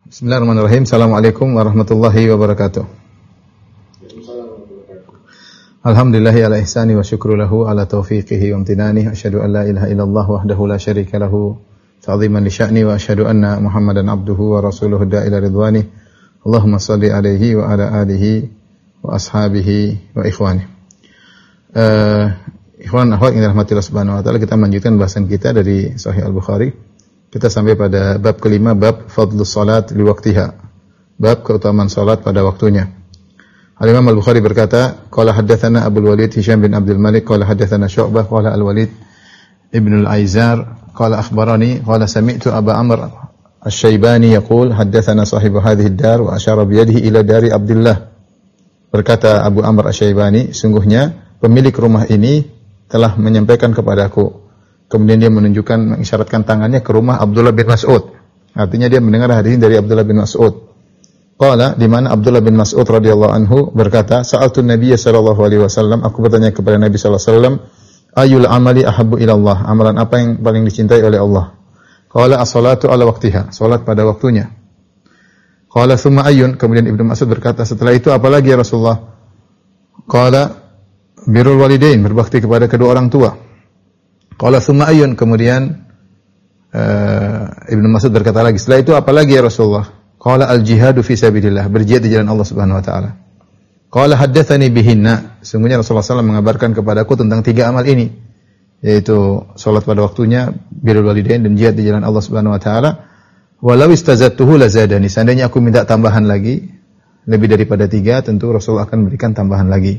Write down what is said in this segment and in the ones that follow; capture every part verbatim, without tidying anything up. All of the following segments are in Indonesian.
Bismillahirrahmanirrahim. Assalamualaikum warahmatullahi wabarakatuh. Alhamdulillahi ala ihsani wa syukru lahu ala taufiqihi wa amtinani. Asyhadu an la ilaha illallah wahdahu la syarika lahu ta'ziman li sya'ni wa asyhadu anna Muhammadan abduhu wa rasuluhu da'ila ridwani. Allahumma shalli alaihi wa ala alihi wa ashabihi wa ikhwani. Uh, ikhwan akhwat yang dirahmati Allah Subhanahu wa taala, kita melanjutkan bahasan kita dari Sahih Al-Bukhari. Kita sampai pada bab kelima, bab fadlus salat li waqtiha. Bab keutamaan salat pada waktunya. Al-Imam Al-Bukhari berkata, qala haddatsana Abdul Walid Hisham bin Abdul Malik, qala haddatsana Syu'bah, qala Al-Walid Ibn Al-Aizar, qala akhbarani, qala sami'tu Aba Amr Asy-Syaibani yaqul haddatsana sahibu hadhihi ad-dar wa asyara bi yadihi ila dari Abdullah. Berkata Abu Amr Asy-Syaibani, sungguhnya pemilik rumah ini telah menyampaikan kepadaku. Kemudian dia menunjukkan, mengisyaratkan tangannya ke rumah Abdullah bin Mas'ud. Artinya dia mendengar hadis dari Abdullah bin Mas'ud. Qala, di mana Abdullah bin Mas'ud radhiyallahu anhu berkata, sa'altu Nabiy sallallahu alaihi wasallam, aku bertanya kepada Nabi sallallahu alaihi wasallam, ayul amali ahabbu ila Allah? Amalan apa yang paling dicintai oleh Allah? Qala as-salatu ala waqtiha, salat pada waktunya. Qala thumma ayyun? Kemudian Ibnu Mas'ud berkata, setelah itu apa lagi ya Rasulullah? Qala birrul walidain, berbakti kepada kedua orang tua. Qala thumma ayyun? Kemudian uh, Ibnu Mas'ud berkata lagi, setelah itu apa lagi ya Rasulullah? Qala al-jihadu fi sabilillah, berjihad di jalan Allah Subhanahu wa taala. Qala haddatsani bihinna, sungguhnya Rasulullah sallallahu alaihi wasallam mengabarkan kepadaku tentang tiga amal ini, yaitu salat pada waktunya, birrul walidain, dan jihad di jalan Allah Subhanahu wa taala. Walau istazattuhu lazadani, seandainya aku minta tambahan lagi lebih daripada tiga, tentu Rasulullah akan memberikan tambahan lagi.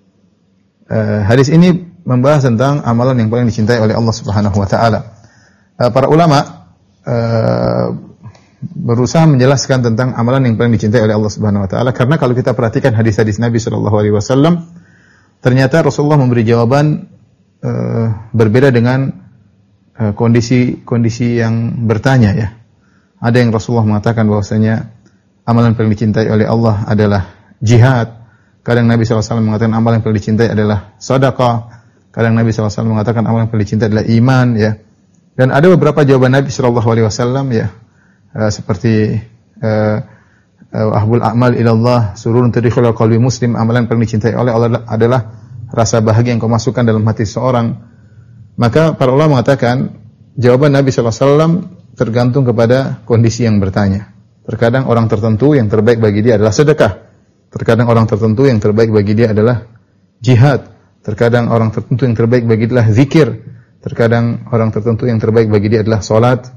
Uh, hadis ini membahas tentang amalan yang paling dicintai oleh Allah Subhanahu wa taala. Uh, para ulama uh, berusaha menjelaskan tentang amalan yang paling dicintai oleh Allah Subhanahu wa taala, karena kalau kita perhatikan hadis-hadis Nabi sallallahu alaihi wasallam, ternyata Rasulullah memberi jawaban uh, berbeda dengan uh, kondisi-kondisi yang bertanya ya. Ada yang Rasulullah mengatakan bahwasanya amalan paling dicintai oleh Allah adalah jihad. Kadang Nabi sallallahu alaihi wasallam mengatakan amalan yang paling dicintai adalah sedekah. Kadang Nabi sallallahu alaihi wasallam mengatakan amalan yang paling dicintai adalah iman ya. Dan ada beberapa jawaban Nabi sallallahu alaihi wasallam ya, uh, seperti uh, uh, ahbul a'mal ila Allah sururun tadkhulul qalbi muslim, amalan yang paling dicintai oleh Allah adalah rasa bahagia yang kau masukkan dalam hati seseorang. Maka para ulama mengatakan jawaban Nabi sallallahu alaihi wasallam tergantung kepada kondisi yang bertanya. Terkadang orang tertentu yang terbaik bagi dia adalah sedekah. Terkadang orang tertentu yang terbaik bagi dia adalah jihad. Terkadang orang tertentu yang terbaik bagi dia adalah zikir. Terkadang orang tertentu yang terbaik bagi dia adalah salat.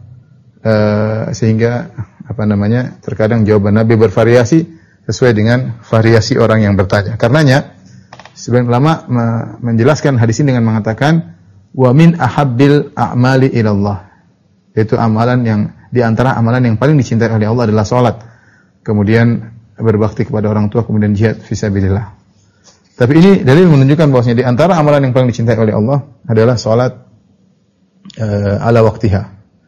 Uh, sehingga apa namanya? Terkadang jawaban Nabi bervariasi sesuai dengan variasi orang yang bertanya. Karenanya sebagian ulama menjelaskan hadis ini dengan mengatakan wa min ahabbil a'mali ila Allah. Yaitu amalan yang di antara amalan yang paling dicintai oleh Allah adalah salat. Kemudian berbakti kepada orang tua, kemudian jihad fisabilillah. Tapi ini dalil menunjukkan bahwasanya di antara amalan yang paling dicintai oleh Allah adalah salat uh, ala waqtiha.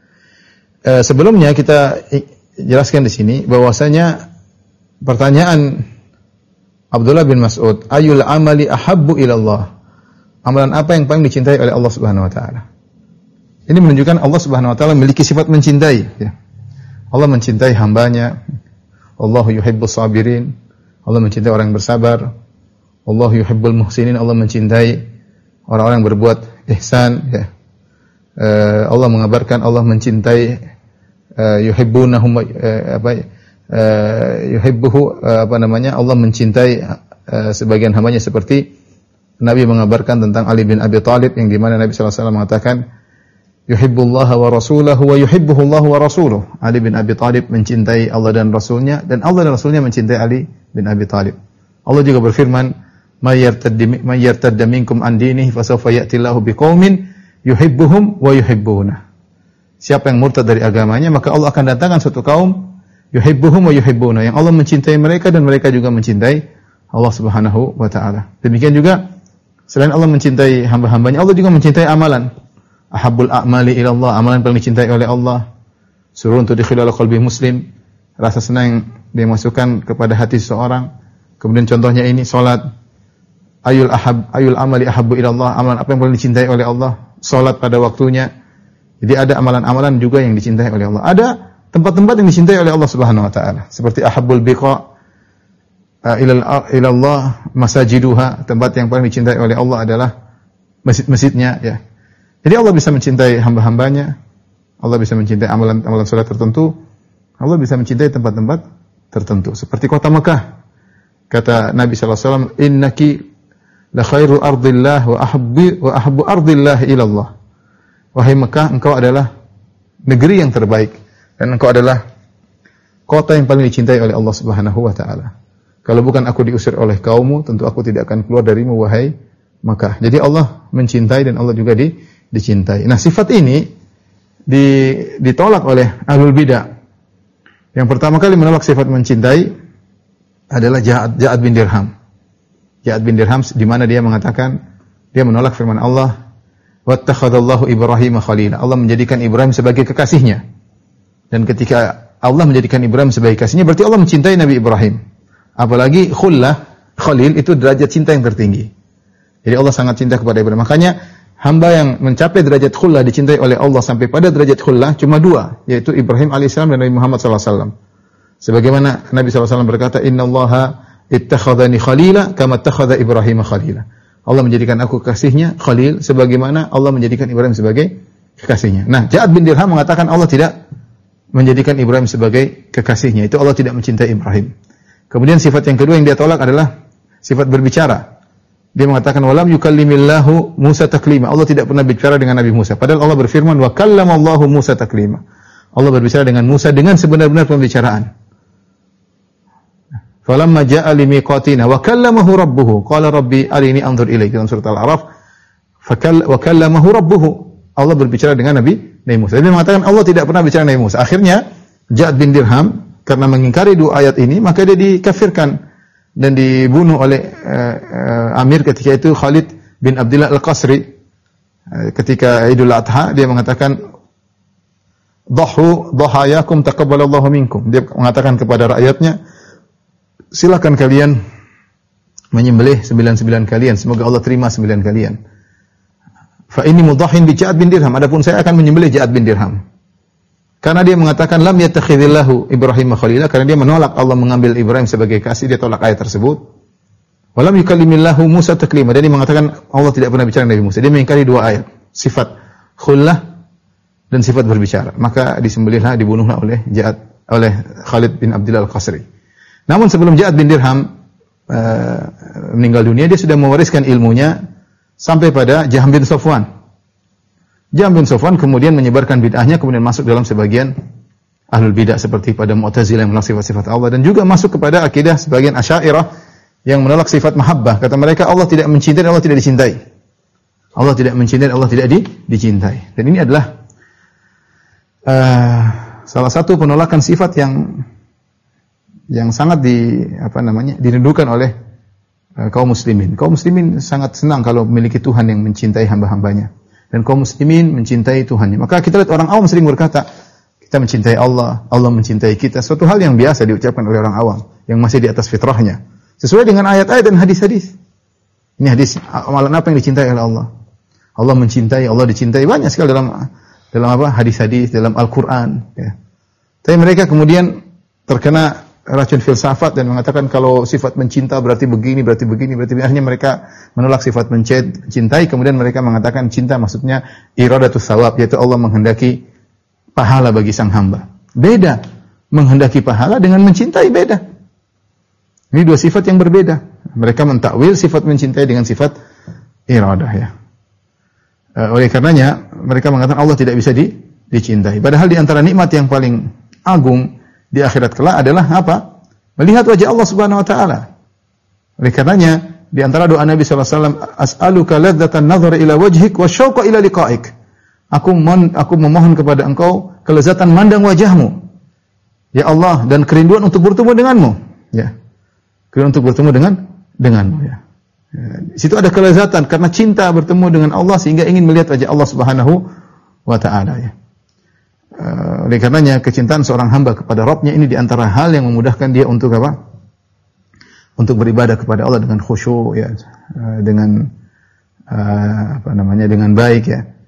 Uh, sebelumnya kita jelaskan di sini bahwasanya pertanyaan Abdullah bin Mas'ud, ayul amali ahabbu ila Allah? Amalan apa yang paling dicintai oleh Allah Subhanahu wa taala? Ini menunjukkan Allah Subhanahu wa taala memiliki sifat mencintai ya. Allah mencintai hambanya. Allahu yuhibbus sabirin. Allah mencintai orang yang bersabar. Allahu yuhibbul muhsinin. Allah mencintai orang-orang yang berbuat ihsan ya. Uh, Allah mengabarkan Allah mencintai uh, yuhibbunahum uh, apa uh, yuhibbuhu uh, apa namanya? Allah mencintai uh, sebagian hambanya, seperti Nabi mengabarkan tentang Ali bin Abi Thalib yang di mana Nabi sallallahu alaihi wasallam mengatakan yuhibbullaha wa rasulahu wa yuhibbuhullahu wa rasuluhu. Ali bin Abi Thalib mencintai Allah dan Rasulnya, dan Allah dan Rasulnya mencintai Ali bin Abi Thalib. Allah juga berfirman, may yartadda minkum an dinihi fasawfa ya'tillahu biqaumin yuhibbuhum wa yuhibbuna. Siapa yang murtad dari agamanya, maka Allah akan datangkan suatu kaum yuhibbuhum wa yuhibbuna, yang Allah mencintai mereka dan mereka juga mencintai Allah Subhanahu wa taala. Demikian juga selain Allah mencintai hamba-hambanya, Allah juga mencintai amalan. Ahabbul a'mali ila Allah, amalan paling dicintai oleh Allah. Sururun tudkhilul qalbi muslim, rasa senang yang dimasukkan kepada hati seseorang. Kemudian contohnya ini salat. Ayul ahab ayul amali ahabbu ila Allah, amalan apa yang paling dicintai oleh Allah? Salat pada waktunya. Jadi ada amalan-amalan juga yang dicintai oleh Allah. Ada tempat-tempat yang dicintai oleh Allah Subhanahu wa taala. Seperti ahabbul biqa ila ila Allah masajiduha, tempat yang paling dicintai oleh Allah adalah masjid-masjidnya ya. Jadi Allah bisa mencintai hamba-hambanya, Allah bisa mencintai amalan-amalan salat tertentu, Allah bisa mencintai tempat-tempat tertentu. Seperti kota Mekah. Kata Nabi sallallahu alaihi wasallam, "Innaki la khairu ardillah wa ahabbi wa ahabbu ardillah ila Allah." Wahai Mekah, engkau adalah negeri yang terbaik dan engkau adalah kota yang paling dicintai oleh Allah Subhanahu wa taala. Kalau bukan aku diusir oleh kaummu, tentu aku tidak akan keluar darimu wahai Mekah. Jadi Allah mencintai dan Allah juga di, dicintai. Nah, sifat ini di, ditolak oleh ahlul bidah. Yang pertama kali menolak sifat mencintai adalah Ja'ad, Ja'ad bin Dirham. Ja'ad bin Dirham di mana dia mengatakan, dia menolak firman Allah, "Wattakhadallahu Ibrahim khalila." Allah menjadikan Ibrahim sebagai kekasihnya. Dan ketika Allah menjadikan Ibrahim sebagai kekasihnya, berarti Allah mencintai Nabi Ibrahim. Apalagi khullah, khalil itu derajat cinta yang tertinggi. Jadi Allah sangat cinta kepada Ibrahim. Makanya hamba yang mencapai derajat khullah dicintai oleh Allah sampai pada derajat khullah cuma dua, yaitu Ibrahim alaihissalam dan Nabi Muhammad sallallahu alaihi wasallam. Sebagaimana Nabi sallallahu alaihi wasallam berkata, "Innallaha ittakhadhani khalila kama ittakhadha Ibrahim khalila." Allah menjadikan aku kekasihnya, khalil, sebagaimana Allah menjadikan Ibrahim sebagai kekasihnya. Nah, Ja'ad bin Dirham mengatakan Allah tidak menjadikan Ibrahim sebagai kekasihnya. Itu Allah tidak mencintai Ibrahim. Kemudian sifat yang kedua yang dia tolak adalah sifat berbicara. Dia mengatakan walam yukallimillahu Musa taklima. Allah tidak pernah bicara dengan Nabi Musa. Padahal Allah berfirman wa kallamallahu Musa taklima. Allah berbicara dengan Musa dengan sebenar-benar pembicaraan. Falamma ja'a limiqatina wa kallamahu rabbuhu qala rabbi arini anzur ilaik, dalam surat Al-A'raf. Wa kallamahu rabbuhu. Allah berbicara dengan Nabi Nabi Musa. Dia mengatakan Allah tidak pernah bicara dengan Nabi Musa. Akhirnya Ja'ad bin Dirham karena mengingkari dua ayat ini, maka dia dikafirkan dan dibunuh oleh uh, uh, Amir ketika itu Khalid bin Abdullah Al-Qasri. Uh, ketika Idul Adha dia mengatakan dhahu dhahayakum taqabbalallahu minkum. Dia mengatakan kepada rakyatnya, silakan kalian menyembelih sembilan sembilan kalian, semoga Allah terima sembilan kalian. Fa inni mudhahin bi Ja'ad bin Dirham. Adapun saya akan menyembelih Ja'ad bin Dirham. Karena dia mengatakan lam yattakhidillahu Ibrahim khalila, karena dia menolak Allah mengambil Ibrahim sebagai kasih, dia tolak ayat tersebut. Walam yukallimillahu Musa taklima, dan dia mengatakan Allah tidak pernah bicara dengan Nabi Musa. Dia mengingkari dua ayat, sifat khullah dan sifat berbicara. Maka disembelihlah, dibunuhlah oleh Ja'ad oleh Khalid bin Abdullah Al-Qasri. Namun sebelum Ja'ad bin Dirham uh, meninggal dunia, dia sudah mewariskan ilmunya sampai pada Jahm bin Safwan. Jahm bin Safwan kemudian menyebarkan bid'ahnya, kemudian masuk dalam sebagian ahlul bid'ah seperti pada Mu'tazilah yang menolak sifat-sifat Allah, dan juga masuk kepada akidah sebagian Asy'ariyah yang menolak sifat mahabbah. Kata mereka Allah tidak mencintai, Allah tidak dicintai. Allah tidak mencintai, Allah tidak di, dicintai. Dan ini adalah uh, salah satu penolakan sifat yang yang sangat di apa namanya dirindukan oleh uh, kaum muslimin. Kaum muslimin sangat senang kalau memiliki Tuhan yang mencintai hamba-hambanya. Dan kaum muslimin mencintai Tuhannya. Maka kita lihat orang awam sering berkata, kita mencintai Allah, Allah mencintai kita. Suatu hal yang biasa diucapkan oleh orang awam yang masih di atas fitrahnya. Sesuai dengan ayat-ayat dan hadis-hadis. Ini hadis, amalan apa yang dicintai oleh Allah? Allah mencintai, Allah dicintai, banyak sekali dalam dalam apa? Hadis-hadis, dalam Al-Qur'an, ya. Tapi mereka kemudian terkena racun filsafat dan mengatakan kalau sifat mencinta berarti begini, berarti begini, berarti begini. Akhirnya mereka menolak sifat mencintai, kemudian mereka mengatakan cinta maksudnya iradatus shawab, yaitu Allah menghendaki pahala bagi sang hamba. Beda, menghendaki pahala dengan mencintai beda. Ini dua sifat yang berbeda. Mereka mentakwil sifat mencintai dengan sifat iradah, ya. E, oleh karenanya mereka mengatakan Allah tidak bisa di, dicintai. Padahal di antara nikmat yang paling agung di akhirat kelak adalah apa? Melihat wajah Allah Subhanahu wa taala. Oleh karenanya di antara doa Nabi sallallahu alaihi wasallam, as'aluka ladzatan nadhar ila wajhik wa syauqa ila liqa'ik. Aku mohon, aku memohon kepada Engkau kelezatan mandang wajahmu. Ya Allah, dan kerinduan untuk bertemu denganmu, ya. Kerinduan untuk bertemu dengan denganmu, ya. Ya, di situ ada kelezatan karena cinta bertemu dengan Allah sehingga ingin melihat wajah Allah Subhanahu wa taala, ya. Uh, oleh karenanya kecintaan seorang hamba kepada Rabbnya ini diantara hal yang memudahkan dia untuk apa? Untuk beribadah kepada Allah dengan khusyuk, ya, uh, dengan uh, apa namanya dengan baik, ya.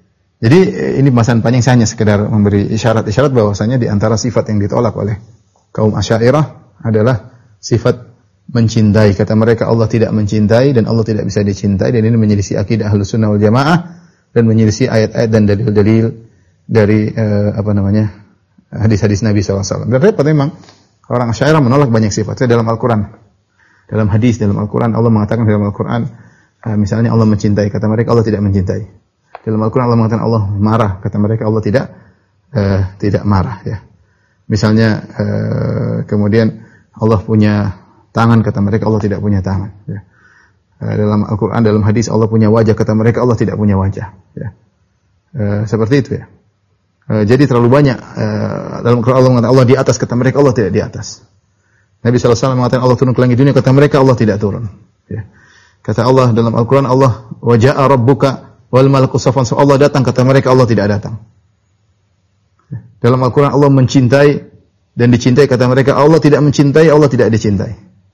Jadi ini pembahasan panjang, saya hanya sekedar memberi isyarat-isyarat bahwasanya di antara sifat yang ditolak oleh kaum Asy'ariyah adalah sifat mencintai. Kata mereka Allah tidak mencintai dan Allah tidak bisa dicintai, dan ini menyelisih akidah Ahlussunnah wal Jamaah dan menyelisih ayat-ayat dan dalil-dalil dari uh, apa namanya hadis-hadis Nabi shallallahu alaihi wasallam. Dan repot memang orang Asy'ariyah menolak banyak sifat. Dalam Al-Quran, dalam hadis, dalam Al-Quran Allah mengatakan dalam Al-Quran uh, misalnya Allah mencintai, kata mereka Allah tidak mencintai. Dalam Al-Quran Allah mengatakan Allah marah, kata mereka Allah tidak uh, tidak marah, ya. Misalnya uh, kemudian Allah punya tangan, kata mereka Allah tidak punya tangan, ya. Uh, dalam Al-Quran, dalam hadis Allah punya wajah, kata mereka Allah tidak punya wajah, ya. Uh, seperti itu, ya. Uh, jadi terlalu banyak uh, dalam Al-Quran Allah mengatakan Allah di atas, kata mereka Allah tidak di atas. Nabi shallallahu alaihi wasallam mengatakan Allah turun ke langit dunia, kata mereka Allah tidak turun, ya. Kata Allah dalam Al-Quran Allah wa jaa rabbuka wal malaku saffan, Allah datang, kata mereka Allah tidak datang. Dalam Al-Quran Allah mencintai dan dicintai, kata mereka Allah tidak mencintai, Allah tidak dicintai.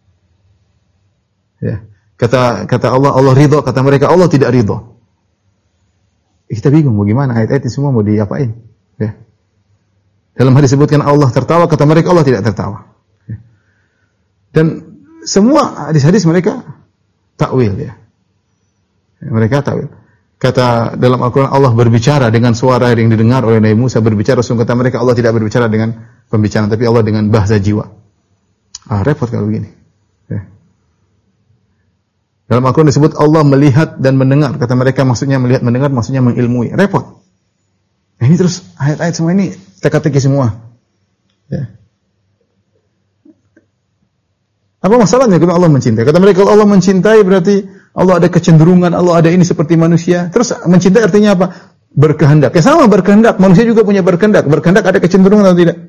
Ya. Kata kata Allah Allah ridho, kata mereka Allah tidak ridho. Kita bingung bagaimana ayat-ayat itu semua mau diapain, ya. Dalam hadis disebutkan Allah tertawa, kata mereka Allah tidak tertawa. Ya. Dan semua hadis-hadis mereka takwil, ya. Mereka takwil. Kata dalam Al-Quran Allah berbicara dengan suara yang didengar oleh Nabi Musa berbicara, sungguh kata mereka Allah tidak berbicara dengan pembicaraan, tapi Allah dengan bahasa jiwa. Ah, repot kalau begini, ya. Dalam Al-Quran disebut Allah melihat dan mendengar, kata mereka maksudnya melihat mendengar maksudnya mengilmui. Repot. Nah, ini terus ayat-ayat semua ini teka-teki semua, ya. Apa masalahnya kalau Allah mencintai? Kata mereka kalau Allah mencintai berarti Allah ada kecenderungan, Allah ada ini seperti manusia. Terus mencintai artinya apa? Berkehendak. Ya sama berkehendak. Manusia juga punya berkehendak. Berkehendak ada kecenderungan atau tidak?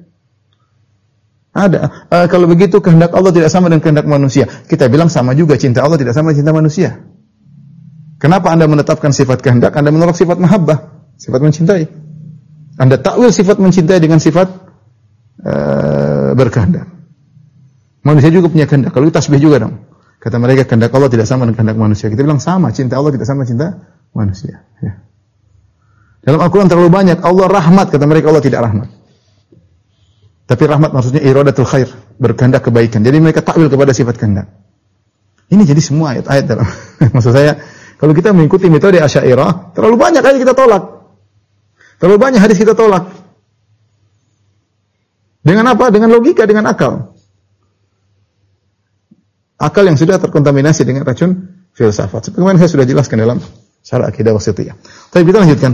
Ada. Uh, kalau begitu kehendak Allah tidak sama dengan kehendak manusia. Kita bilang sama juga, cinta Allah tidak sama dengan cinta manusia. Kenapa Anda menetapkan sifat kehendak, Anda menolak sifat mahabbah, sifat mencintai? Anda takwil sifat mencintai dengan sifat uh, berkehendak. Manusia juga punya kehendak. Kalau itu tasbih juga dong. Kata mereka kehendak Allah tidak sama dengan kehendak manusia. Kita bilang sama, cinta Allah tidak sama cinta manusia, ya. Dalam Al-Quran terlalu banyak Allah rahmat, kata mereka Allah tidak rahmat. Tapi rahmat maksudnya iradatul khair, berkehendak kebaikan. Jadi mereka takwil kepada sifat kehendak. Ini jadi semua ayat-ayat dalam. Maksud saya, kalau kita mengikuti metode Asy'ariyah, terlalu banyak ayat kita tolak. Terlalu banyak hadis kita tolak. Dengan apa? Dengan logika, dengan akal. Akal yang sudah terkontaminasi dengan racun filsafat. Seperti yang saya sudah jelaskan dalam Syarah Aqidah Wasithiyah. Tapi kita lanjutkan.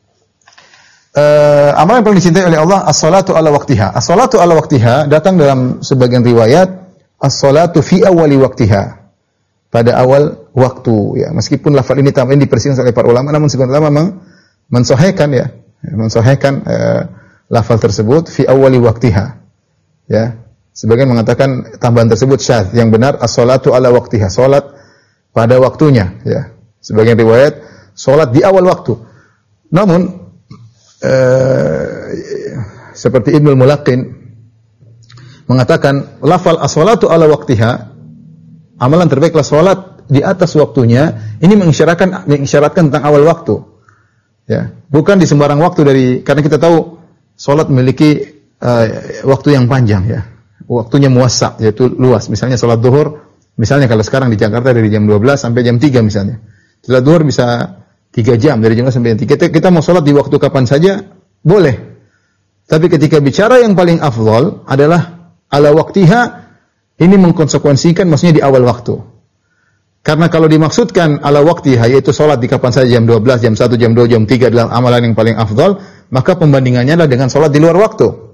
Uh, amalan yang paling dicintai oleh Allah as-salatu ala waqtiha. As-salatu ala waqtiha datang dalam sebagian riwayat as-salatu fi awwali waqtiha. Pada awal waktu, ya. Meskipun lafaz ini tambahin dipersingkat oleh para ulama, namun sebagian ulama memang mensahihkan, ya, mensahihkan uh, lafaz tersebut fi awwali waqtiha. Ya. Sebagian mengatakan tambahan tersebut syadz, yang benar as-salatu ala waqtiha, salat pada waktunya, ya. Sebagian riwayat salat di awal waktu. Namun eh, seperti Ibnu Mulaqqin mengatakan lafal as-salatu ala waqtiha, amalan terbaiklah salat di atas waktunya, ini mengisyaratkan mengisyaratkan tentang awal waktu, ya. Bukan di sembarang waktu, dari karena kita tahu salat memiliki uh, waktu yang panjang, ya. Waktunya muwassa', yaitu luas. Misalnya salat zuhur, misalnya kalau sekarang di Jakarta dari jam dua belas sampai jam tiga misalnya. Salat zuhur bisa tiga jam, dari jam dua belas sampai jam tiga. Kita, kita mau salat di waktu kapan saja boleh. Tapi ketika bicara yang paling afdal adalah ala waqtiha, ini mengkonsekuensikan maksudnya di awal waktu. Karena kalau dimaksudkan ala waqtiha, yaitu salat di kapan saja, jam dua belas, jam satu, jam dua, jam tiga adalah amalan yang paling afdal, maka pembandingannya adalah dengan salat di luar waktu.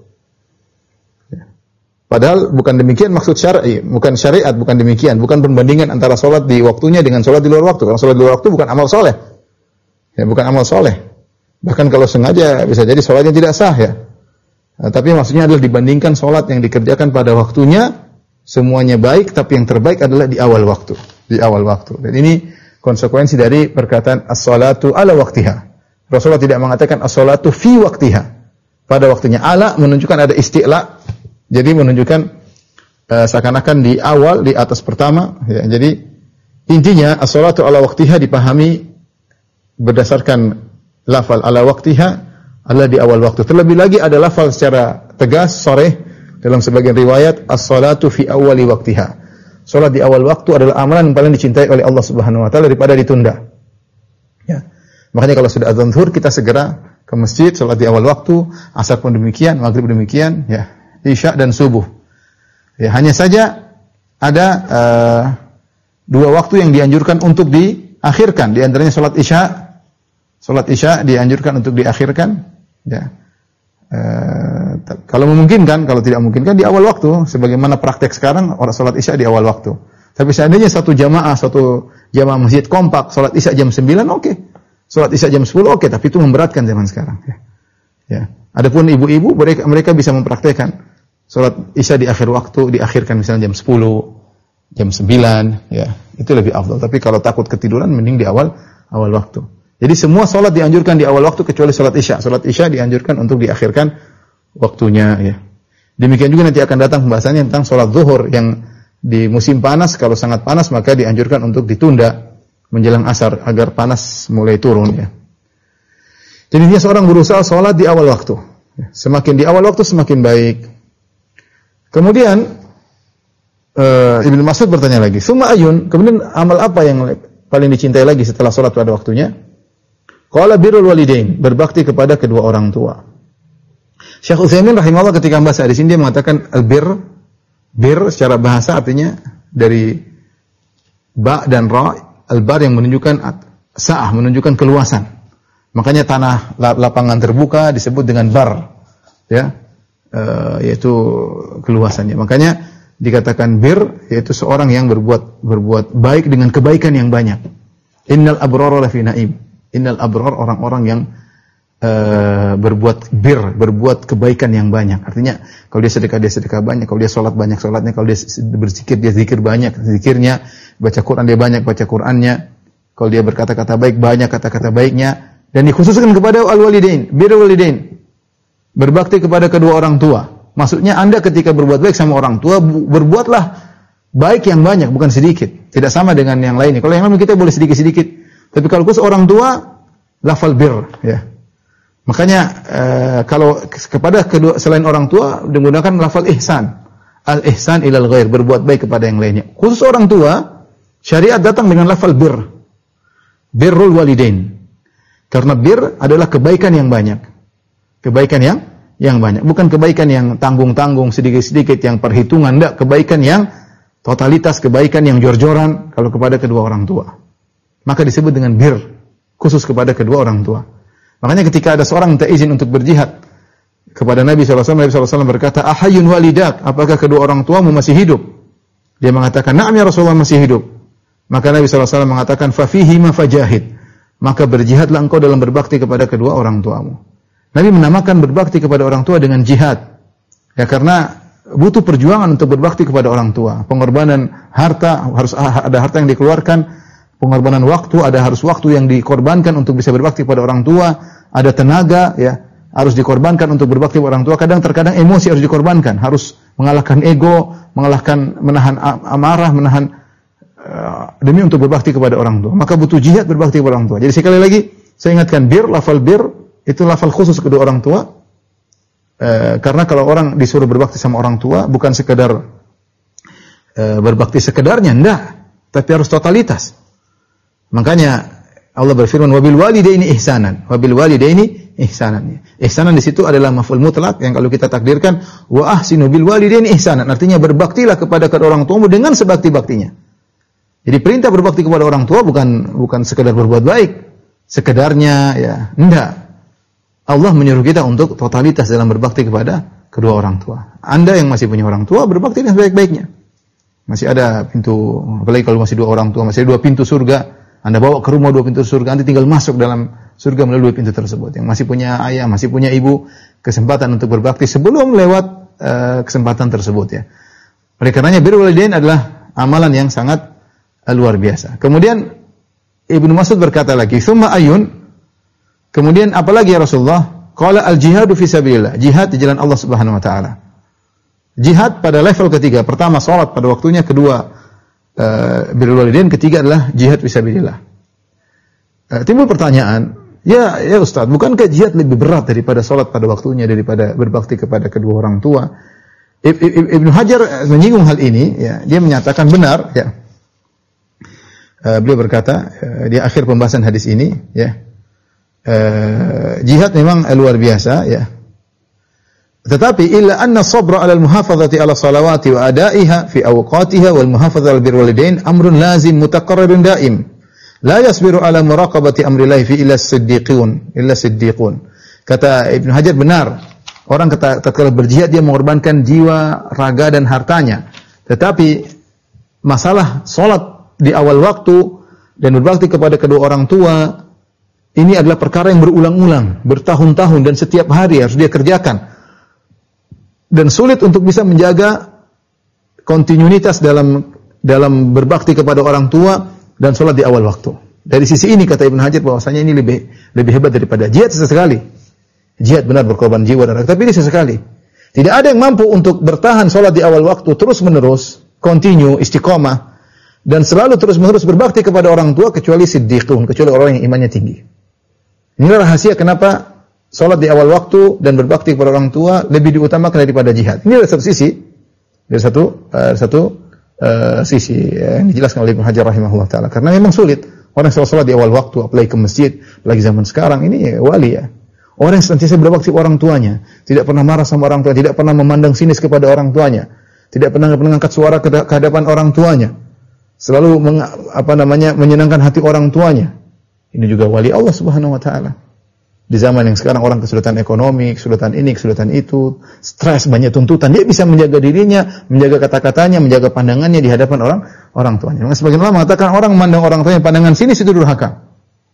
Padahal bukan demikian maksud syar'i, bukan syariat, bukan demikian, bukan perbandingan antara salat di waktunya dengan salat di luar waktu. Karena salat di luar waktu bukan amal soleh, ya, bukan amal soleh. Bahkan kalau sengaja bisa jadi salatnya tidak sah, ya. Nah, tapi maksudnya adalah dibandingkan salat yang dikerjakan pada waktunya, semuanya baik, tapi yang terbaik adalah di awal waktu, di awal waktu. Dan ini konsekuensi dari perkataan as-salatu ala waqtiha. Rasulullah tidak mengatakan as-salatu fi waqtiha, pada waktunya. Ala menunjukkan ada isti'la. Jadi menunjukkan uh, seakan-akan di awal, di atas pertama, ya. Jadi intinya as-salatu ala waqtiha dipahami berdasarkan lafal ala waktiha adalah di awal waktu. Terlebih lagi ada lafal secara tegas, sharih dalam sebagian riwayat as-salatu fi awwali waktiha. Salat di awal waktu adalah amalan yang paling dicintai oleh Allah Subhanahu wa taala daripada ditunda. Ya. Makanya kalau sudah azan zuhur kita segera ke masjid, salat di awal waktu, asar pun demikian, maghrib demikian, ya, isya dan subuh. Ya, hanya saja ada uh, dua waktu yang dianjurkan untuk diakhirkan. Di antaranya salat isya. Salat isya dianjurkan untuk diakhirkan, ya. Uh, kalau memungkinkan, kalau tidak memungkinkan di awal waktu, sebagaimana praktek sekarang orang salat isya di awal waktu. Tapi seandainya satu jamaah, satu jamaah masjid kompak salat isya jam sembilan, oke. Okay. Salat isya jam sepuluh, oke, okay, tapi itu memberatkan zaman sekarang, ya. Ya. Adapun ibu-ibu mereka mereka bisa mempraktekkan salat isya di akhir waktu, diakhirkan misalnya jam sepuluh, jam sembilan, ya. Itu lebih afdal. Tapi kalau takut ketiduran mending di awal awal waktu. Jadi semua salat dianjurkan di awal waktu kecuali salat isya. Salat isya dianjurkan untuk diakhirkan waktunya, ya. Demikian juga nanti akan datang pembahasannya tentang salat zuhur yang di musim panas, kalau sangat panas maka dianjurkan untuk ditunda menjelang asar agar panas mulai turun, ya. Jadi dia seorang berusaha salat di awal waktu. Semakin di awal waktu semakin baik. Kemudian uh, Ibnu Mas'ud bertanya lagi, "Summa ayun?" Kemudian amal apa yang paling dicintai lagi setelah salat pada waktunya? Qala birrul walidain, berbakti kepada kedua orang tua. Syekh Utsaimin rahimahullah ketika membahas hadis ini dia mengatakan al-birr, bir secara bahasa artinya dari ba dan ra, al-bar yang menunjukkan sa'ah, menunjukkan keluasan. Makanya tanah lapangan terbuka disebut dengan bar, ya, e, yaitu keluasannya. Makanya dikatakan bir, yaitu seorang yang berbuat berbuat baik dengan kebaikan yang banyak. Innal abrara lafi na'im. Innal abrar, orang-orang yang uh, berbuat bir, berbuat kebaikan yang banyak. Artinya kalau dia sedekah dia sedekah banyak, kalau dia salat banyak salatnya, kalau dia berzikir dia zikir banyak zikirnya, baca Quran dia banyak baca Qurannya, kalau dia berkata-kata baik banyak kata-kata baiknya, dan dikhususkan kepada al-walidain, birrul walidain, berbakti kepada kedua orang tua. Maksudnya Anda ketika berbuat baik sama orang tua, berbuatlah baik yang banyak, bukan sedikit. Tidak sama dengan yang lainnya. Kalau yang lain kita boleh sedikit-sedikit. Tapi kalau khusus orang tua, lafal bir, ya. Makanya uh, kalau kepada kedua selain orang tua menggunakan lafal ihsan. Al-ihsan ilal ghair, berbuat baik kepada yang lainnya. Khusus orang tua, syariat datang dengan lafal bir. Birrul walidain. Karena bir adalah kebaikan yang banyak. Kebaikan yang yang banyak, bukan kebaikan yang tanggung-tanggung sedikit-sedikit yang perhitungan, enggak, kebaikan yang totalitas, kebaikan yang jor-joran kalau kepada kedua orang tua. Maka disebut dengan bir, khusus kepada kedua orang tua. Makanya ketika ada seorang minta izin untuk berjihad kepada Nabi shallallahu alaihi wasallam, Nabi shallallahu alaihi wasallam berkata, "Ahayyun walidak?" Apakah kedua orang tuamu masih hidup? Dia mengatakan, "Na'am ya Rasulullah, masih hidup." Maka Nabi shallallahu alaihi wasallam mengatakan, "Fa fihi ma fajahid." Maka berjihadlah engkau dalam berbakti kepada kedua orang tuamu. Nabi menamakan berbakti kepada orang tua dengan jihad. Ya, karena butuh perjuangan untuk berbakti kepada orang tua. Pengorbanan harta, harus ada harta yang dikeluarkan. Pengorbanan waktu, ada harus waktu yang dikorbankan untuk bisa berbakti kepada orang tua, ada tenaga, ya, harus dikorbankan untuk berbakti kepada orang tua. Kadang terkadang emosi harus dikorbankan, harus mengalahkan ego, mengalahkan menahan amarah, menahan uh, demi untuk berbakti kepada orang tua. Maka butuh jihad berbakti kepada orang tua. Jadi sekali lagi saya ingatkan, bir, lafal bir itu lafal khusus kedua orang tua. Uh, karena kalau orang disuruh berbakti sama orang tua bukan sekedar uh, berbakti sekedarnya, enggak, tapi harus totalitas. Makanya Allah berfirman, wabil walidaini ihsanan, wabil walidaini ihsanan. Ihsanan di situ adalah maf'ul mutlak yang kalau kita takdirkan wa ahsinu bil walidaini ihsanan, artinya berbaktilah kepada kedua orang tuamu dengan sebakti-baktinya. Jadi perintah berbakti kepada orang tua bukan bukan sekedar berbuat baik sekedarnya, ya, enggak. Allah menyuruh kita untuk totalitas dalam berbakti kepada kedua orang tua. Anda yang masih punya orang tua, berbakti dengan sebaik-baiknya. Masih ada pintu, apalagi kalau masih dua orang tua, masih ada dua pintu surga. Anda bawa ke rumah dua pintu surga, nanti tinggal masuk dalam surga melalui dua pintu tersebut. Yang masih punya ayah, masih punya ibu, kesempatan untuk berbakti sebelum lewat uh, kesempatan tersebut, ya. Oleh karenanya birrul walidain adalah amalan yang sangat uh, luar biasa. Kemudian Ibnu Mas'ud berkata lagi, "Tsumma ayun?" Kemudian apalagi ya Rasulullah? Qala al-jihadu fi sabilillah, jihad di jalan Allah Subhanahu wa taala. Jihad pada level ketiga, pertama salat pada waktunya, kedua Uh, birrul walidain, ketiga adalah jihad fisabilillah. Uh, timbul pertanyaan, Ya, ya Ustaz, bukankah jihad lebih berat daripada salat pada waktunya, daripada berbakti kepada kedua orang tua? Ibnu Hajar menyinggung hal ini, ya, dia menyatakan benar, ya. Uh, beliau berkata uh, di akhir pembahasan hadis ini, ya, uh, jihad memang luar biasa, ya. Tetapi illa anna sabra 'ala al-muhafazati 'ala salawati wa adaiha fi awqatiha wal muhafazah 'ala birrul walidain amrun lazim mutaqarrirun daim. La yasbiru 'ala muraqabati amrillahi fi illa as-siddiqun, illa as-siddiqun. Kata Ibnu Hajar benar. Orang tatkala berjihad dia mengorbankan jiwa, raga dan hartanya. Tetapi masalah salat di awal waktu dan berbakti kepada kedua orang tua ini adalah perkara yang berulang-ulang, bertahun-tahun dan setiap hari harus dia kerjakan. Dan sulit untuk bisa menjaga kontinuitas dalam dalam berbakti kepada orang tua dan salat di awal waktu. Dari sisi ini kata Ibnu Hajar bahwasanya ini lebih lebih hebat daripada jihad sesekali. Jihad benar berkorban jiwa dan raga, tapi ini sesekali. Tidak ada yang mampu untuk bertahan salat di awal waktu terus-menerus, continue, istiqomah dan selalu terus-menerus berbakti kepada orang tua kecuali siddiqun, kecuali orang yang imannya tinggi. Inilah rahasia kenapa salat di awal waktu dan berbakti kepada orang tua lebih diutamakan daripada jihad. Ini dari satu sisi, dari satu uh, satu uh, sisi ya, yang dijelaskan oleh Ibnu Hajar rahimahullah taala. Karena memang sulit orang yang salat di awal waktu, apalagi ke masjid, apalagi zaman sekarang ini ya, wali ya. Orang yang senantiasa berbakti orang tuanya, tidak pernah marah sama orang tua, tidak pernah memandang sinis kepada orang tuanya, tidak pernah mengangkat suara ke hadapan orang tuanya, selalu meng, apa namanya menyenangkan hati orang tuanya. Ini juga wali Allah Subhanahu wa taala. Di zaman yang sekarang orang kesulitan ekonomi, kesulitan ini, kesulitan itu, stres, banyak tuntutan, dia bisa menjaga dirinya, menjaga kata-katanya, menjaga pandangannya di hadapan orang orang tuanya. Maka sebagian ulama mengatakan orang memandang orang tuanya pandangan sinis itu durhaka.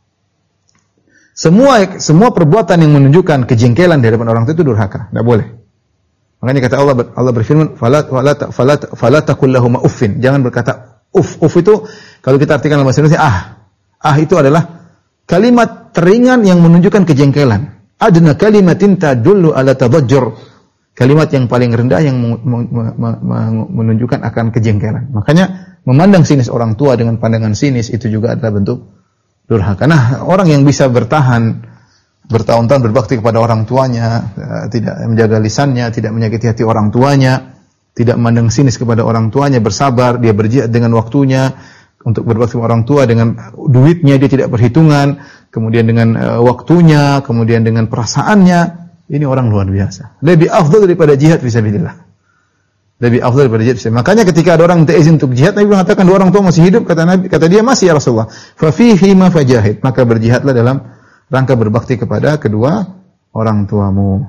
Semua semua perbuatan yang menunjukkan kejengkelan di hadapan orang tua itu durhaka, tidak boleh. Makanya kata Allah Allah berfirman, "Fala fala fala fala taqul lahum uffin." Jangan berkata uff. Uff itu kalau kita artikan dalam bahasa Indonesia ah. Ah itu adalah kalimat teringan yang menunjukkan kejengkelan. Adna kalimatin tadullu ala tadajjur. Kalimat yang paling rendah yang menunjukkan akan kejengkelan. Makanya memandang sinis orang tua dengan pandangan sinis itu juga adalah bentuk durhaka. Nah, orang yang bisa bertahan bertahun-tahun berbakti kepada orang tuanya, tidak menjaga lisannya, tidak menyakiti hati orang tuanya, tidak memandang sinis kepada orang tuanya, bersabar, dia berjihad dengan waktunya untuk berbakti kepada orang tua, dengan duitnya dia tidak perhitungan, kemudian dengan uh, waktunya, kemudian dengan perasaannya, ini orang luar biasa. Lebih afdal daripada jihad fisabilillah. Lebih afdal daripada jihad fisabilillah. Makanya ketika ada orang minta izin untuk jihad, Nabi mengatakan dua orang tua masih hidup, kata Nabi, kata dia masih ya Rasulullah. Fa fihi ma fajahid, maka berjihadlah dalam rangka berbakti kepada kedua orang tuamu.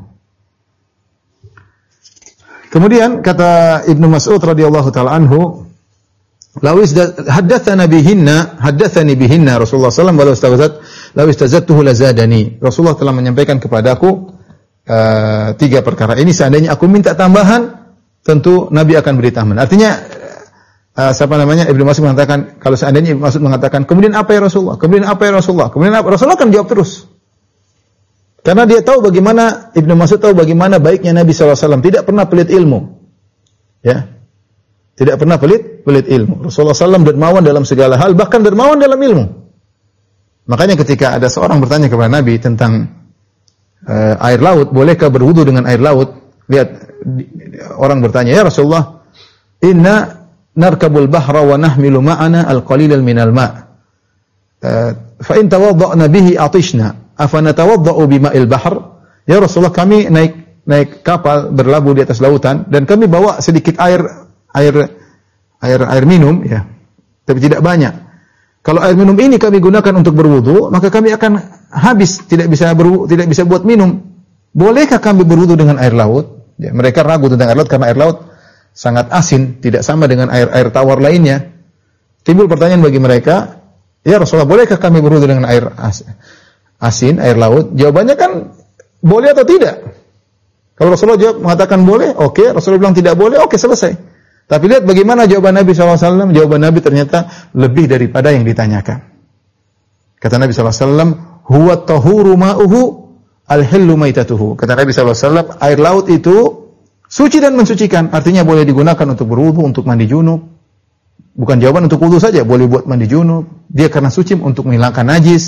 Kemudian kata Ibnu Mas'ud radhiyallahu taala anhu, lawis haddatsana bihinna, haddatsani bihinna Rasulullah sallallahu alaihi wasallam walau istazat, law istazattuhu lazadani. Rasulullah telah menyampaikan kepadaku uh, tiga perkara ini, seandainya aku minta tambahan, tentu Nabi akan beri tambahan. Artinya uh, siapa namanya Ibnu Mas'ud mengatakan, kalau seandainya Ibnu Mas'ud mengatakan, kemudian apa ya Rasulullah? Kemudian apa ya Rasulullah? Kemudian apa? Rasulullah akan jawab terus. Karena dia tahu bagaimana, Ibnu Mas'ud tahu bagaimana baiknya Nabi sallallahu alaihi wasallam, tidak pernah pelit ilmu. Ya. Tidak pernah pelit pelit ilmu. Rasulullah sallallahu alaihi wasallam dermawan dalam segala hal, bahkan dermawan dalam ilmu. Makanya ketika ada seorang bertanya kepada Nabi tentang uh, air laut, bolehkah berwudu dengan air laut? Lihat, orang bertanya, ya Rasulullah, inna narkabul bahra wa nahmilu ma'ana al-qalilal minal ma' fa in tawadda'na bihi atishna afa natawadda'u bima'il bahr. Ya Rasulullah, kami naik naik kapal berlabuh di atas lautan dan kami bawa sedikit air air air air minum ya, tapi tidak banyak. Kalau air minum ini kami gunakan untuk berwudu, maka kami akan habis, tidak bisa berwudu, tidak bisa buat minum. Bolehkah kami berwudu dengan air laut? Ya, mereka ragu tentang air laut karena air laut sangat asin, tidak sama dengan air-air tawar lainnya. Timbul pertanyaan bagi mereka, ya Rasulullah, bolehkah kami berwudu dengan air asin, air laut? Jawabannya kan boleh atau tidak. Kalau Rasulullah jawab mengatakan boleh, oke. Okay. Rasulullah bilang tidak boleh, oke, okay, selesai. Tapi lihat bagaimana jawaban Nabi sallallahu alaihi wasallam. Jawaban Nabi ternyata lebih daripada yang ditanyakan. Kata Nabi sallallahu alaihi wasallam, huwa tahuru ma'uhu al-hillu maitatuhu. Kata Nabi sallallahu alaihi wasallam, air laut itu suci dan mensucikan. Artinya boleh digunakan untuk berwudu, untuk mandi junub. Bukan jawaban untuk wudu saja, boleh buat mandi junub. Dia karena suci untuk menghilangkan najis.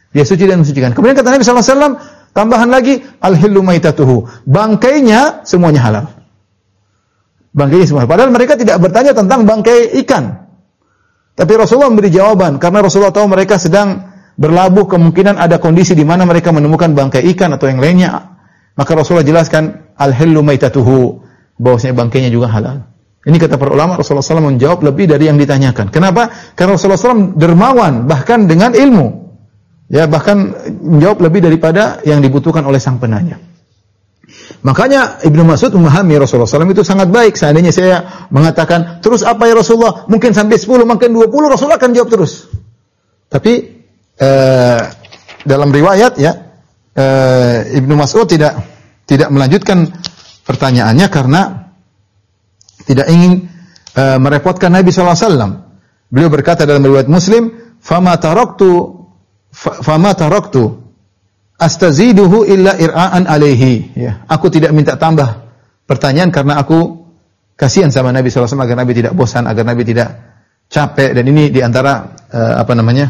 Dia suci dan mensucikan. Kemudian kata Nabi sallallahu alaihi wasallam, tambahan lagi, al-hillu maitatuhu. Bangkainya semuanya halal. Bangkainya semua. Padahal mereka tidak bertanya tentang bangkai ikan. Tapi Rasulullah memberi jawaban karena Rasulullah tahu mereka sedang berlabuh, kemungkinan ada kondisi di mana mereka menemukan bangkai ikan atau yang lainnya. Maka Rasulullah jelaskan al-hillu maitatuhu, bahwasanya bangkainya juga halal. Ini kata para ulama, Rasulullah sallallahu alaihi wasallam menjawab lebih dari yang ditanyakan. Kenapa? Karena Rasulullah sallallahu alaihi wasallam dermawan bahkan dengan ilmu. Ya, bahkan menjawab lebih daripada yang dibutuhkan oleh sang penanya. Makanya Ibnu Mas'ud memahami Rasulullah sallallahu alaihi wasallam itu sangat baik. Seandainya saya mengatakan, terus apa ya Rasulullah? Mungkin sampai sepuluh, mungkin dua puluh, Rasulullah akan jawab terus. Tapi eh, dalam riwayat ya, eh, Ibnu Mas'ud tidak tidak melanjutkan pertanyaannya karena tidak ingin eh, merepotkan Nabi sallallahu alaihi wasallam. Beliau berkata dalam riwayat Muslim, "Fama taraktu fama taraktu astaziduhu illa ir'aan alaihi." Ya, aku tidak minta tambah pertanyaan karena aku kasihan sama Nabi sallallahu alaihi wasallam agar Nabi tidak bosan, agar Nabi tidak capek, dan ini di antara uh, apa namanya?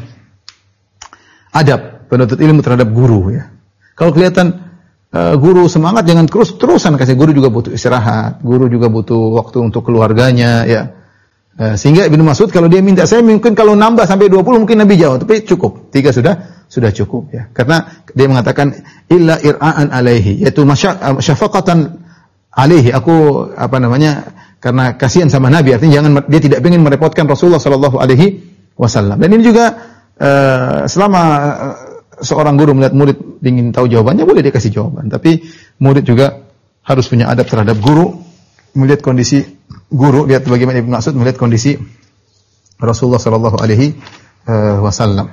adab penuntut ilmu terhadap guru ya. Kalau kelihatan uh, guru semangat, jangan terus-terusan kasih. Guru juga butuh istirahat, guru juga butuh waktu untuk keluarganya ya. Uh, sehingga Ibnu Mas'ud kalau dia minta, saya mungkin kalau nambah sampai dua puluh mungkin Nabi jawab, tapi cukup. Tiga sudah sudah cukup ya. Karena dia mengatakan illa ir'aan alaihi, yaitu syafaqatan alaihi. Aku apa namanya? Karena kasihan sama Nabi, artinya jangan, dia tidak ingin merepotkan Rasulullah sallallahu alaihi wasallam. Dan ini juga uh, selama uh, seorang guru melihat murid ingin tahu jawabannya, boleh dia kasih jawaban. Tapi murid juga harus punya adab terhadap guru, melihat kondisi guru, lihat bagaimana Ibnu Mas'ud melihat kondisi Rasulullah sallallahu alaihi wasallam.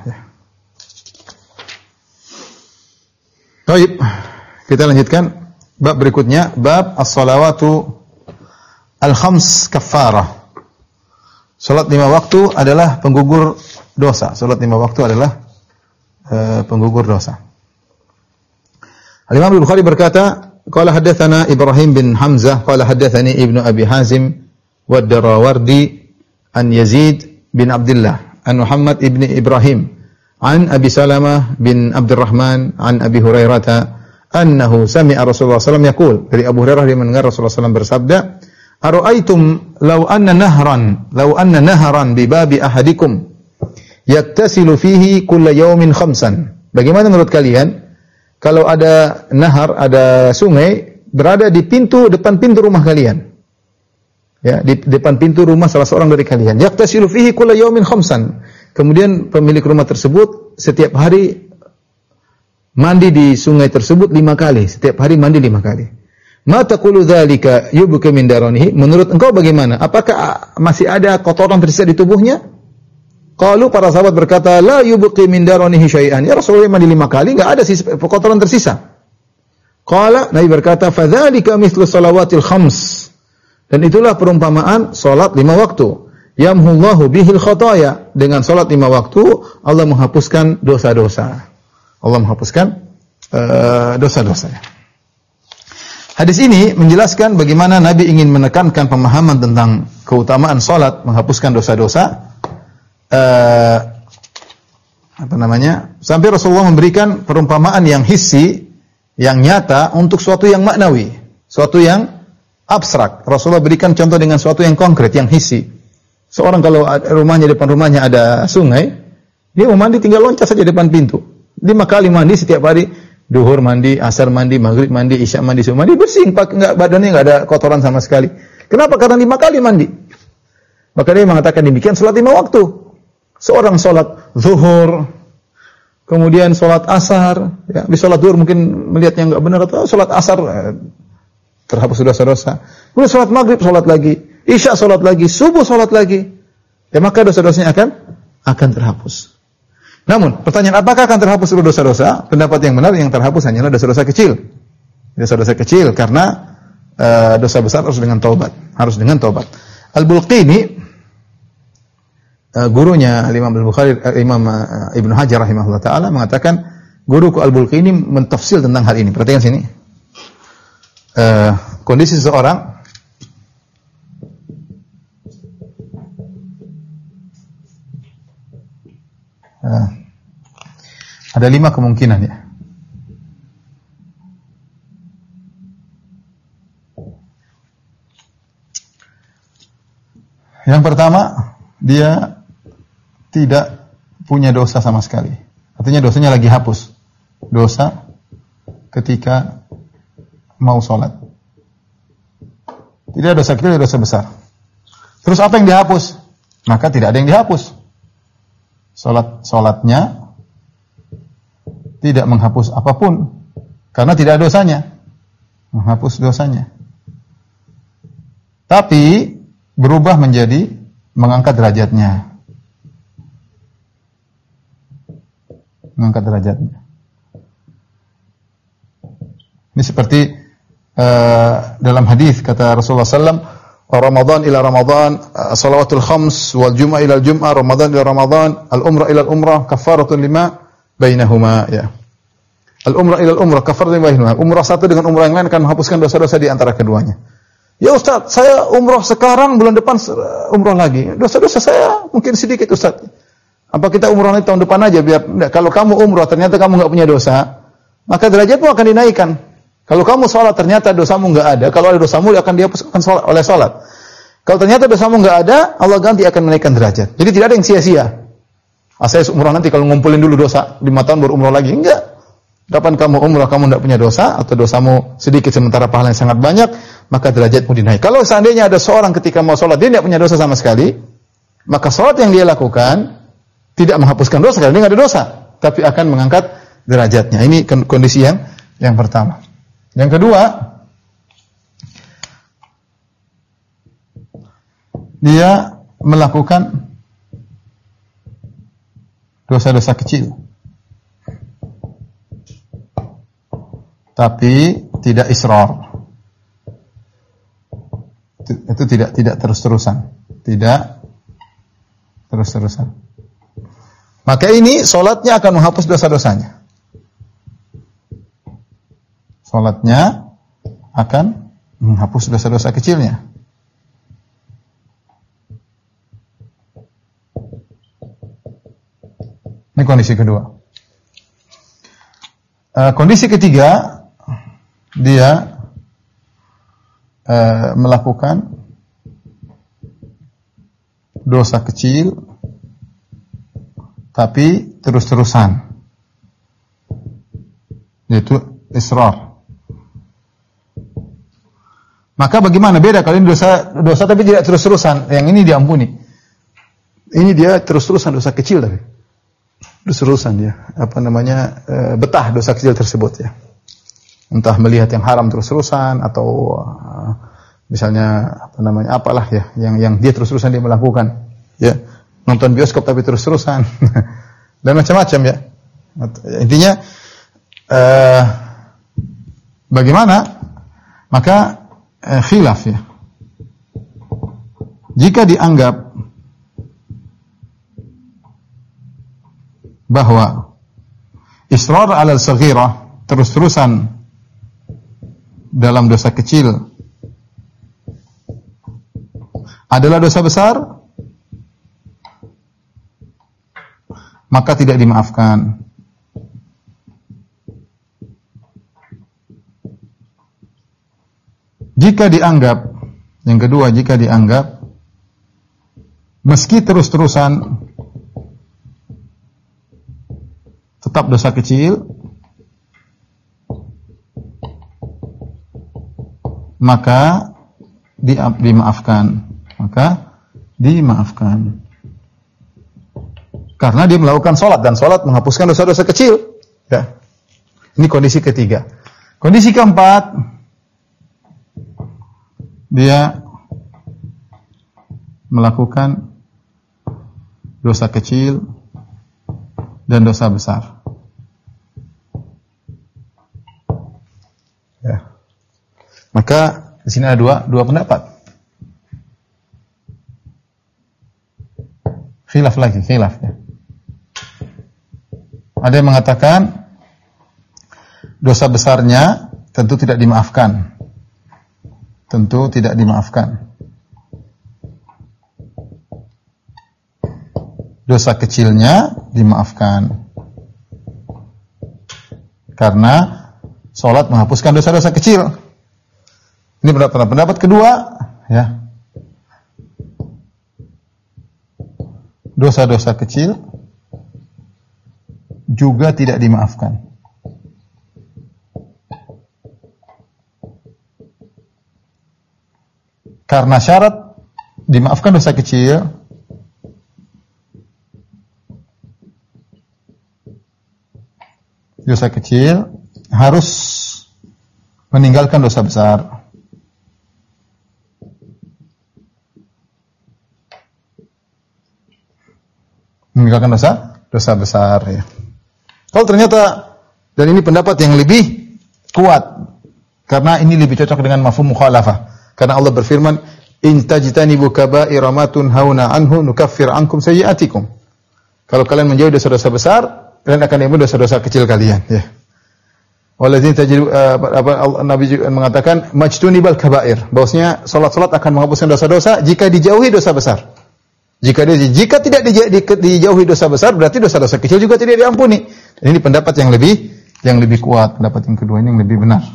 Baik, kita lanjutkan bab berikutnya, bab as-salawatu al-khams kaffarah. Salat lima waktu adalah penggugur dosa. Salat lima waktu adalah uh, penggugur dosa. Al-Imam Al-Bukhari berkata, qala haddatsana Ibrahim bin Hamzah qala haddatsani Ibnu Abi Hazim wa ad-Darawardi an Yazid bin Abdullah an Muhammad ibn Ibrahim an Abi Salamah bin Abdurrahman an Abi Hurairah annahu sami'a Rasulullah sallallahu alaihi wasallam yaqul. Dari Abu Hurairah dia mendengar Rasulullah sallallahu alaihi wasallam bersabda, "Ara'aitum law anna nahran law anna nahran bi babi ahadikum yaktasilu fihi kulla yawmin khamsan." Bagaimana menurut kalian kalau ada nahar, ada sungai berada di pintu, depan pintu rumah kalian? Ya, di depan pintu rumah salah seorang dari kalian. Yaktasilu fihi kulla yawmin khamsan. Kemudian pemilik rumah tersebut setiap hari mandi di sungai tersebut lima kali. Setiap hari mandi lima kali. Ma taqulu dzalika yubqi min daranihi? Menurut engkau bagaimana? Apakah masih ada kotoran tersisa di tubuhnya? Qalu, para sahabat berkata, la yubqi min daranihi syai'an. Ya Rasulullah, mandi lima kali enggak ada sisa, kotoran tersisa. Qala, Nabi berkata, fadzalika mithlu salawatil khams. Dan itulah perumpamaan salat lima waktu. Yamhullahu bihil khataya. Dengan salat lima waktu Allah menghapuskan dosa-dosa. Allah menghapuskan uh, dosa-dosanya. Hadis ini menjelaskan bagaimana Nabi ingin menekankan pemahaman tentang keutamaan salat menghapuskan dosa-dosa. Uh, apa namanya? Sampai Rasulullah memberikan perumpamaan yang hissi, yang nyata untuk suatu yang maknawi, suatu yang abstrak. Rasulullah berikan contoh dengan suatu yang konkret, yang hissi. Seorang kalau rumahnya, depan rumahnya ada sungai, dia mau mandi tinggal loncat saja depan pintu. Lima kali mandi setiap hari, duhur mandi, asar mandi, maghrib mandi, isya mandi, subuh mandi, bersih, enggak, badannya enggak ada kotoran sama sekali. Kenapa? Karena lima kali mandi. Maka dia mengatakan demikian salat lima waktu. Seorang salat zuhur, kemudian salat asar, ya, di salat zuhur mungkin melihat yang enggak benar, atau salat asar eh, terhapus dosa-dosa. Kemudian salat maghrib salat lagi. Isya salat lagi, subuh salat lagi, ya maka dosa-dosanya akan akan terhapus. Namun, pertanyaan apakah akan terhapus seluruh dosa-dosa? Pendapat yang benar, yang terhapus hanyalah dosa-dosa kecil. Dosa-dosa kecil karena uh, dosa besar harus dengan taubat, harus dengan taubat. Al-Bulqini, uh, gurunya Imam Al-Bukhari, uh, Imam uh, Ibnu Hajar rahimahullah taala mengatakan, guruku Al-Bulqini mentafsir tentang hal ini. Perhatikan sini. Uh, kondisi seseorang Ada lima kemungkinan ya. Yang pertama, dia tidak punya dosa sama sekali. Artinya dosanya lagi hapus. Dosa ketika mau sholat. Tidak ada dosa kecil, dosa besar. Terus apa yang dihapus? Maka tidak ada yang dihapus. Sholat sholatnya tidak menghapus apapun karena tidak ada dosanya. Menghapus dosanya. Tapi berubah menjadi mengangkat derajatnya. Mengangkat derajatnya. Ini seperti uh, dalam hadis kata Rasulullah sallallahu alaihi wasallam, Ramadan ila Ramadan, salawatul khams wal jum'ah ila jum'ah, Ramadan ila Ramadan, al umrah ila umrah, kafaratun lima bainahuma ya. Al umrah ila umrah, kafaratun lima bainahuma. Umrah satu dengan umrah yang lain akan menghapuskan dosa-dosa di antara keduanya. Ya Ustaz, saya umrah sekarang, bulan depan umrah lagi. Dosa-dosa saya mungkin sedikit Ustaz. Apa kita umrah nanti tahun depan aja biar enggak. Kalau kamu umrah ternyata kamu enggak punya dosa, maka derajatmu akan dinaikkan. Kalau kamu sholat ternyata dosamu enggak ada, kalau ada dosamu akan dihapuskan oleh sholat. Kalau ternyata dosamu enggak ada, Allah ganti akan menaikkan derajat. Jadi tidak ada yang sia-sia. Ah, saya umrah nanti kalau ngumpulin dulu dosa, lima tahun baru umrah lagi. Enggak. Kapan kamu umrah kamu enggak punya dosa atau dosamu sedikit sementara pahala yang sangat banyak, maka derajatmu dinaik. Kalau seandainya ada seorang ketika mau sholat dia tidak punya dosa sama sekali, maka sholat yang dia lakukan tidak menghapuskan dosa karena dia tidak ada dosa, tapi akan mengangkat derajatnya. Ini kondisi yang yang pertama. Yang kedua, dia melakukan dosa-dosa kecil, tapi tidak israr. Itu tidak tidak terus-terusan, tidak terus-terusan. Maka ini solatnya akan menghapus dosa-dosanya. Solatnya akan menghapus dosa-dosa kecilnya. Ini kondisi kedua. Uh, kondisi ketiga, dia uh, melakukan dosa kecil tapi terus-terusan, yaitu israr. Maka bagaimana? Beda kalau ini dosa dosa tapi tidak terus-terusan, yang ini diampuni. Ini dia terus-terusan dosa kecil tapi terus-terusan dia apa namanya e, betah dosa kecil tersebut ya. Entah melihat yang haram terus-terusan atau e, misalnya apa namanya apalah ya yang yang dia terus-terusan dia melakukan ya. Nonton bioskop tapi terus-terusan dan macam-macam ya. Intinya eh, bagaimana? Maka eh, khilaf ya. Jika dianggap bahwa israr 'ala al-saghirah, terus-terusan dalam dosa kecil adalah dosa besar, maka tidak dimaafkan. Jika dianggap, yang kedua, jika dianggap meski terus-terusan tetap dosa kecil, maka di, dimaafkan. Maka dimaafkan. Karena dia melakukan sholat dan sholat menghapuskan dosa-dosa kecil. Ya. Ini kondisi ketiga. Kondisi keempat, dia melakukan dosa kecil dan dosa besar. Ya. Maka di sini ada dua dua pendapat. Khilaf lagi, khilaf ya. Ada yang mengatakan dosa besarnya tentu tidak dimaafkan. Tentu tidak dimaafkan. Dosa kecilnya dimaafkan. Karena salat menghapuskan dosa-dosa kecil. Ini pendapat pendapat kedua, ya. Dosa-dosa kecil juga tidak dimaafkan. Karena syarat dimaafkan dosa kecil dosa kecil harus meninggalkan dosa besar. Meninggalkan dosa dosa besar, ya. Kalau ternyata, dan ini pendapat yang lebih kuat, karena ini lebih cocok dengan mafhum mukhalafah. Karena Allah berfirman, in tajtanibu kaba'ira ma tunhauna anhu nukaffir ankum sayyi'atikum. Kalau kalian menjauhi dosa-dosa besar, kalian akan diampuni dosa-dosa kecil kalian, ya. Waladzina tajidu uh, apa Nabi juga mengatakan majtunibal kaba'ir, bahwasanya salat-salat akan menghapuskan dosa-dosa jika dijauhi dosa besar. Jika dia, jika tidak dijauhi dosa besar, berarti dosa-dosa kecil juga tidak diampuni. Dan ini pendapat yang lebih yang lebih kuat, pendapat yang kedua ini yang lebih benar.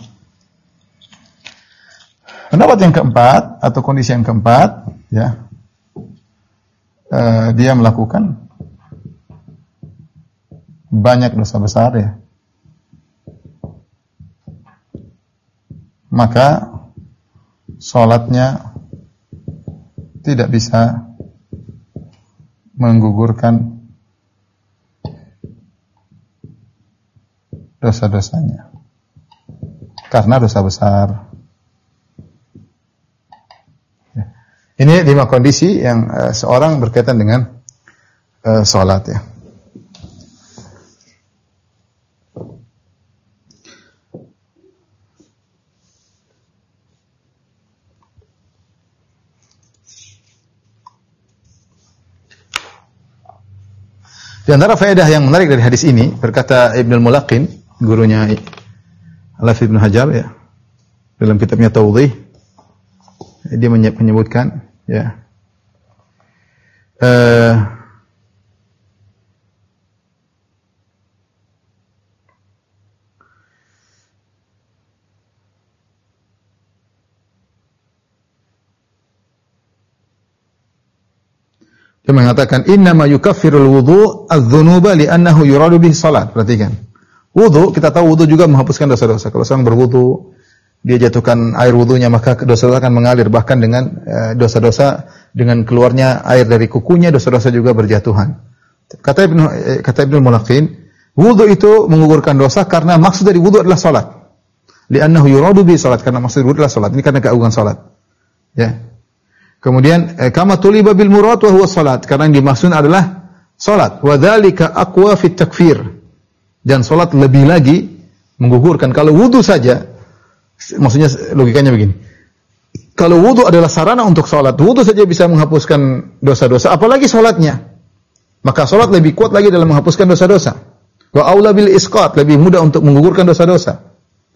Pendapat yang keempat atau kondisi yang keempat, ya, uh, dia melakukan banyak dosa besar, ya, maka salatnya tidak bisa menggugurkan dosa-dosanya karena dosa besar. Ini lima kondisi yang uh, seorang berkaitan dengan uh, salat, ya. Di antara faedah yang menarik dari hadis ini, berkata Ibnul Mulaqin, gurunya Al-Hafidz Ibnu Hajar, ya, dalam kitabnya Tawdhih, dia menyebutkan, ya, uh, dia mengatakan innama yukaffirul wudhu adz-dzunuba li'annahu yuradu bihi salat. Perhatikan. Wudu, kita tahu wudu juga menghapuskan dosa-dosa. Kalau seorang berwudu, dia jatuhkan air wudunya, maka dosa-dosa akan mengalir. Bahkan dengan uh, dosa-dosa, dengan keluarnya air dari kukunya, dosa-dosa juga berjatuhan. Kata Ibnu eh, kata Ibnu Mulaqin, wudu itu menggugurkan dosa karena maksud dari wudu adalah salat. Li'annahu yuradu bihi salat, karena maksud wudu adalah salat. Ini karena keagungan salat. Ya. Kemudian eh, kama tuliba bil murad wa huwa salat, karena yang dimaksud adalah salat. Wa dzalika aqwa fit takfir. Dan salat lebih lagi menggugurkan. Kalau wudu saja, maksudnya logikanya begini. Kalau wudu adalah sarana untuk salat, wudu saja bisa menghapuskan dosa-dosa, apalagi salatnya. Maka salat lebih kuat lagi dalam menghapuskan dosa-dosa. Wa aula bil isqat, lebih mudah untuk menggugurkan dosa-dosa.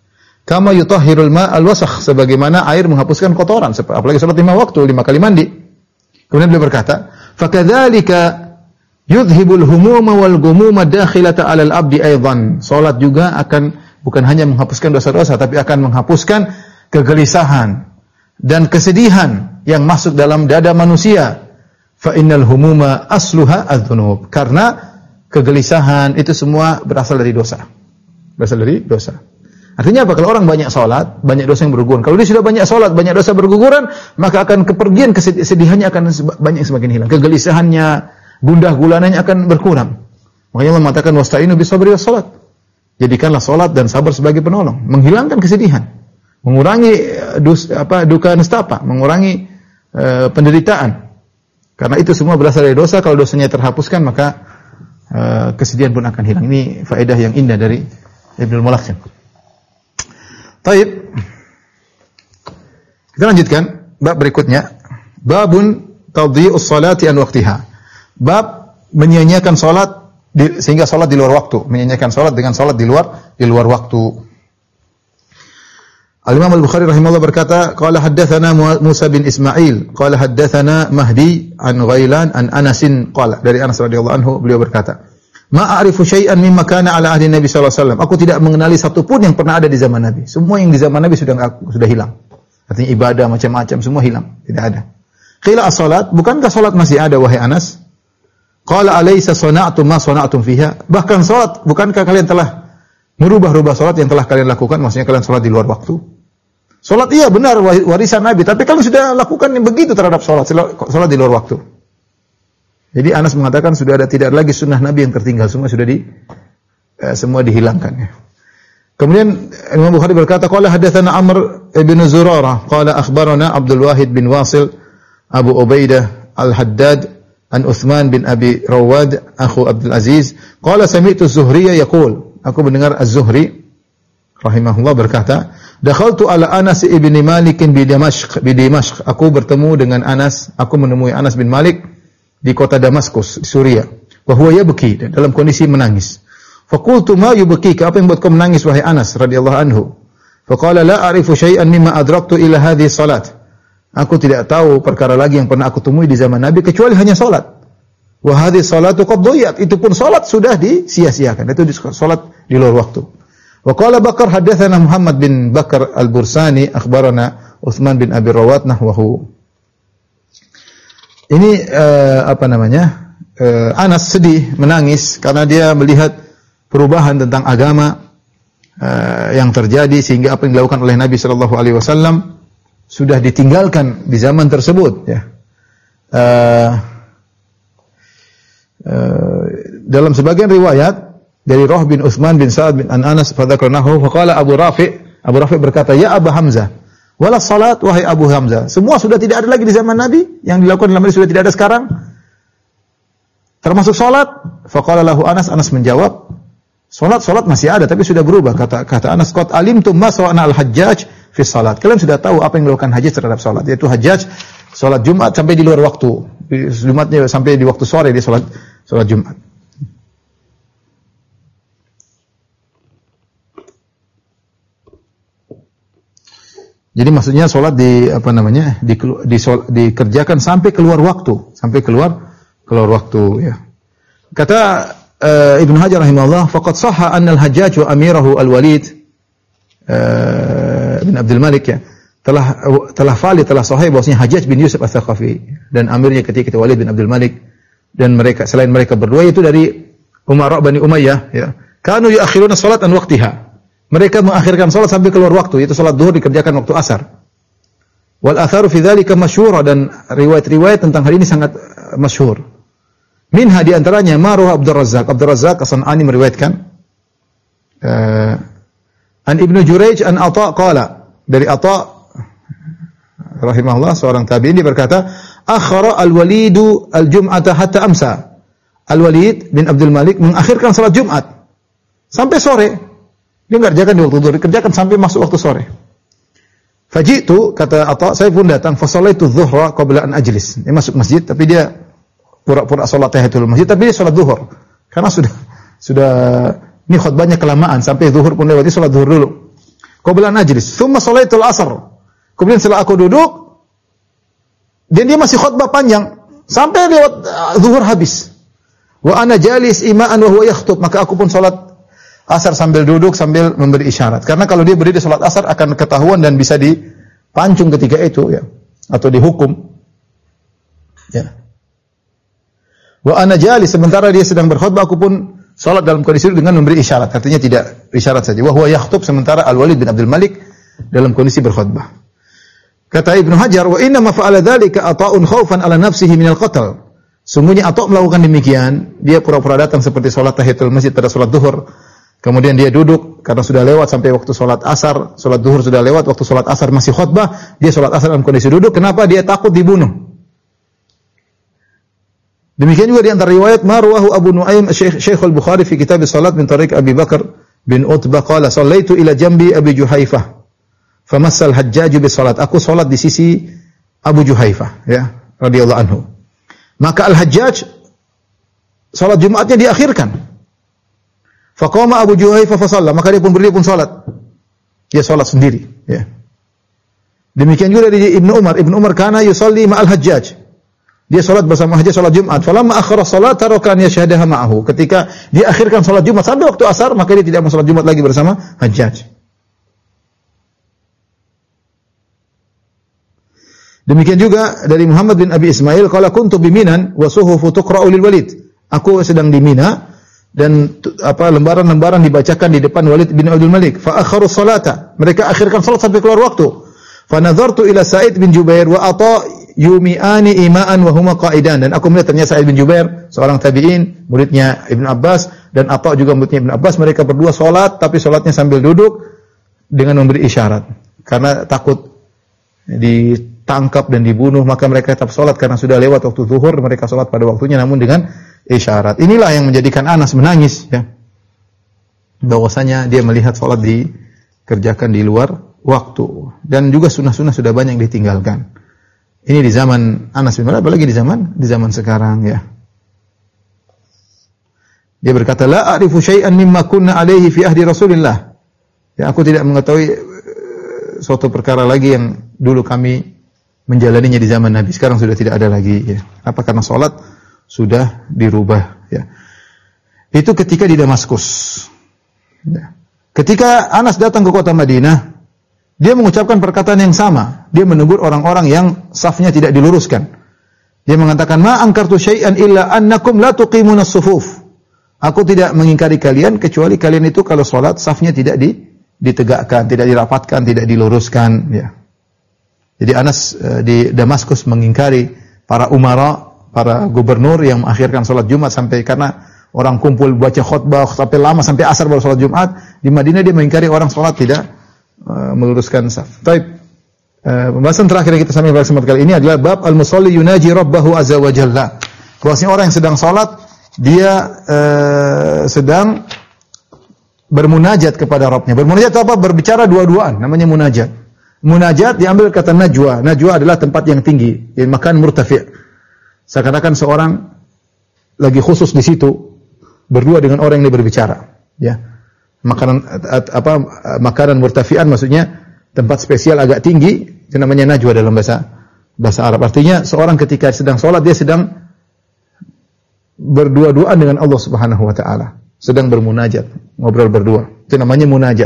Kama yutahhirul ma'al wasakh, sebagaimana air menghapuskan kotoran, apalagi salat lima waktu, lima kali mandi. Kemudian beliau berkata, fakadzalika yudhibul humuma wal ghumuma dakhilata 'alal abdi aidan. Salat juga akan bukan hanya menghapuskan dosa-dosa, tapi akan menghapuskan kegelisahan dan kesedihan yang masuk dalam dada manusia. Fa innal humuma asluha adz-dzunub. Karena kegelisahan itu semua berasal dari dosa. Berasal dari dosa. Artinya apa? Kalau orang banyak salat, banyak dosa yang berguguran. Kalau dia sudah banyak salat, banyak dosa berguguran, maka akan kepergian kesedihannya akan banyak semakin hilang. Kegelisahannya, gundah gulananya akan berkurang. Makanya Allah mengatakan wasta'inu bis-sabri was-salat. Jadikanlah salat dan sabar sebagai penolong, menghilangkan kesedihan, mengurangi dus, apa duka nestapa, mengurangi uh, penderitaan. Karena itu semua berasal dari dosa. Kalau dosanya terhapuskan, maka uh, kesedihan pun akan hilang. Ini faedah yang indah dari Ibnul Mulaqin. Baik. Kita lanjutkan bab berikutnya. Babun tadhi'us salati an waqtiha. Bab menyia-nyiakan salat di, sehingga salat di luar waktu, menyia-nyiakan salat dengan salat di luar di luar waktu. Al-Imam Al-Bukhari rahimahullah berkata, qala haddatsana Musa bin Ismail, qala haddatsana Mahdi an Ghailan an Anasin qala, dari Anas radhiyallahu anhu beliau berkata, Ma a'rifu syai'an mimma kana ala ahli Nabi sallallahu alaihi wasallam. Aku tidak mengenali satu pun yang pernah ada di zaman Nabi. Semua yang di zaman Nabi sudah sudah hilang. Artinya ibadah macam-macam semua hilang, tidak ada. Qila as-salat, bukankah salat masih ada wahai Anas? Qala alaysa sana'tum ma sana'tum fiha? Bahkan salat, bukankah kalian telah merubah-rubah salat yang telah kalian lakukan? Maksudnya kalian salat di luar waktu. Salat iya benar warisan Nabi, tapi kalian sudah lakukan yang begitu terhadap salat, salat di luar waktu. Jadi Anas mengatakan sudah ada tidak lagi sunnah Nabi yang tertinggal, semua sudah di eh, semua dihilangkan ya. Kemudian Imam Bukhari berkata, qala hadatsana Amr ibn Zurarah, qala akhbarana Abdul Wahid bin Wasil, Abu Ubaidah Al-Haddad, an Uthman bin Abi Rawad, akhu Abdul Aziz, qala sami'tu Az-Zuhriyya yaqul, aku mendengar Az-Zuhri rahimahullah berkata, dakhaltu ala Anas ibn Malik bi Damashq, bi Dimashq, aku bertemu dengan Anas, aku menemui Anas bin Malik di kota Damaskus, Suriah. Wa huwa yabki, dalam kondisi menangis. Faqultu ma yubkika, apa yang buat kau menangis wahai Anas radhiyallahu anhu? Faqala la a'rifu syai'an mimma adraktu ila hadhihi salat. Aku tidak tahu perkara lagi yang pernah aku temui di zaman Nabi kecuali hanya salat. Wa hadhihi salatu qad dhiyat, itu pun salat sudah disia-siakan. Itu salat di luar waktu. Wa qala Bakar hadatsana Muhammad bin Bakar Al-Bursani akhbarana Utsman bin Abi Rawat nahwahu. Ini uh, apa namanya? Uh, Anas sedih, menangis karena dia melihat perubahan tentang agama uh, yang terjadi sehingga apa yang dilakukan oleh Nabi sallallahu alaihi wasallam sudah ditinggalkan di zaman tersebut ya. Uh, uh, dalam sebagian riwayat dari Roh bin Utsman bin Sa'ad bin Anas fadzakarnahu faqala Abu Rafi' Abu Rafi' berkata, ya Abu Hamzah, wala salat wahai Abu Hamzah, semua sudah tidak ada lagi di zaman Nabi, yang dilakukan dalam Nabi sudah tidak ada sekarang, termasuk salat. Faqala lahu Anas, Anas menjawab, salat salat masih ada tapi sudah berubah. Kata kata Anas, qad alimtum ma sawa'na al-Hajjaj fi salat, kalian sudah tahu apa yang dilakukan Hajjaj terhadap salat, yaitu Hajjaj salat Jumat sampai di luar waktu, Jumatnya sampai di waktu sore dia salat salat Jumat. Jadi maksudnya sholat di apa namanya di, di shol, dikerjakan sampai keluar waktu, sampai keluar keluar waktu ya. Kata uh, Ibnu Hajar rahimahullah, faqad sahha anna al-Hajjaj wa amirahu al-Walid uh, bin Abdul Malik ya, telah telah valid telah sahih bahwasanya Hajjaj bin Yusuf Ats-Tsaqafi dan amirnya ketika itu Walid bin Abdul Malik dan mereka selain mereka berdua itu dari Umara Bani Umayyah ya. Kanu yuakhiruna salat an waqtiha. Mereka mengakhirkan salat sampai keluar waktu, yaitu salat zuhur dikerjakan waktu asar. Wal atharu fi dzalika masyhura, dan riwayat-riwayat tentang hal ini sangat uh, masyhur. Minha di antaranya Maruh Abdul Razzaq, Abdul Razzaq As-San'ani meriwayatkan uh, an Ibnu Jurayj an Atha qala, dari Atha rahimahullah seorang tabi'in dia berkata, akhara al-Walidu al-Jum'ata hatta amsa. Al-Walid bin Abdul Malik mengakhirkan salat Jumat sampai sore. Dia enggak kerjakan di waktu zuhur, dikerjakan sampai masuk waktu sore. Fajitu, kata Atha, saya pun datang, fa shallaitu dhuhra qabla an ajlis. Dia masuk masjid tapi dia pura-pura salat tahiyatul masjid tapi dia salat zuhur. Karena sudah sudah ini khutbahnya kelamaan sampai zuhur pun lewat, dia salat zuhur dulu. Qabla an ajlis, thumma shallaitul asr. Kemudian setelah aku duduk dan dia masih khutbah panjang sampai lewat uh, zuhur habis. Wa ana jalis ima'an wa huwa yakhthub, maka aku pun salat asar sambil duduk sambil memberi isyarat. Karena kalau dia berdiri salat asar akan ketahuan dan bisa dipancung ketika itu ya, atau dihukum. Ya. Wa ana jalis, sementara dia sedang berkhutbah aku pun salat dalam kondisi dengan memberi isyarat. Artinya tidak isyarat saja. Wa huwa yakhthub, sementara Al-Walid bin Abdul Malik dalam kondisi berkhutbah. Kata Ibnu Hajar, wa inna ma fa'ala dzalika ata'un khaufan ala nafsihi minal qatl. Sungguhnya Atha melakukan demikian, dia pura-pura datang seperti salat tahiyatul masjid pada salat zuhur. Kemudian dia duduk karena sudah lewat sampai waktu salat asar, salat zuhur sudah lewat, waktu salat asar masih khutbah, dia salat asar dalam kondisi duduk. Kenapa? Dia takut dibunuh. Demikian juga di antara riwayat marwahu Abu Nuaim Syekh Syekh Al-Bukhari fi kitab as-salat min tariq Abi Bakar bin Utbah qala sallaitu ila jambi Abi Juhaifah famassal Hajjaj bis salat. Aku salat di sisi Abu Juhaifah ya radhiyallahu anhu. Maka Al-Hajjaj salat Jumatnya diakhirkan. Faqama Abu Juhaifah fa shalla, maka dia pun berdiri pun salat. Dia salat sendiri, ya. Demikian juga dari Ibnu Umar, Ibnu Umar kana yusalli ma'al Hajjaj. Dia salat bersama Hajjaj salat Jumat. Falamma akhara salat taraka an yashhadaha ma'ahu. Ketika dia akhirkan salat Jumat sampai waktu asar, maka dia tidak mau salat Jumat lagi bersama Hajjaj. Demikian juga dari Muhammad bin Abi Ismail, qala kuntu bi Minan wa suhufu tuqra'u lil Walid. Aku sedang di Mina dan apa lembaran-lembaran dibacakan di depan Walid bin Abdul Malik. Fa akharu salata. Mereka akhirkan salat sampai keluar waktu. Fa nazartu ila Sa'id bin Jubair wa Atha yumi'ani ima'an wa huma qa'idan. Dan aku melihat ternyata Sa'id bin Jubair, seorang tabi'in, muridnya Ibnu Abbas, dan Atha juga muridnya Ibnu Abbas, mereka berdua salat tapi salatnya sambil duduk dengan memberi isyarat. Karena takut ditangkap dan dibunuh, maka mereka tetap salat karena sudah lewat waktu zuhur, mereka salat pada waktunya namun dengan isyarat. Inilah yang menjadikan Anas menangis, ya. Bahwasanya dia melihat salat dikerjakan di luar waktu, dan juga sunnah-sunnah sudah banyak yang ditinggalkan. Ini di zaman Anas bin Malik, apalagi di zaman di zaman sekarang, ya. Dia berkata, la a'rifu syai'an mimma kunna alaihi fi ahdi Rasulillah. Ya, aku tidak mengetahui uh, suatu perkara lagi yang dulu kami menjalaninya di zaman Nabi, sekarang sudah tidak ada lagi, ya. Apa? Karena salat sudah dirubah, ya. Itu ketika di Damaskus. Ya. Ketika Anas datang ke kota Madinah, dia mengucapkan perkataan yang sama. Dia menegur orang-orang yang safnya tidak diluruskan. Dia mengatakan, ma angkartu syai'an illa annakum la tuqimunas sufuf. Aku tidak mengingkari kalian kecuali kalian itu kalau salat safnya tidak di, ditegakkan, tidak dirapatkan, tidak diluruskan, ya. Jadi Anas uh, di Damaskus mengingkari para umara, para gubernur yang mengakhirkan salat Jumat sampai karena orang kumpul baca khutbah sampai lama sampai asar baru salat Jumat. Di Madinah dia mengingkari orang salat tidak Uh, meluruskan saf. Baik. Uh, pembahasan terakhir yang kita sampai pada kesempatan kali ini adalah bab al-musalli yunaji rabbahu azza wa jalla. Bahwasanya orang yang sedang salat dia uh, sedang bermunajat kepada Rabbnya. Bermunajat apa? Berbicara dua-duaan, namanya munajat. Munajat diambil kata najwa. Najwa adalah tempat yang tinggi, yang makan murtafi'. Seakan-akan seorang lagi khusus di situ berdua dengan orang yang dia berbicara, ya. Makanan apa makanan murtafi'an maksudnya tempat spesial agak tinggi, itu namanya najwa dalam bahasa bahasa Arab. Artinya seorang ketika sedang salat dia sedang berdua-duaan dengan Allah Subhanahu wa taala, sedang bermunajat, ngobrol berdua. Itu namanya munajat.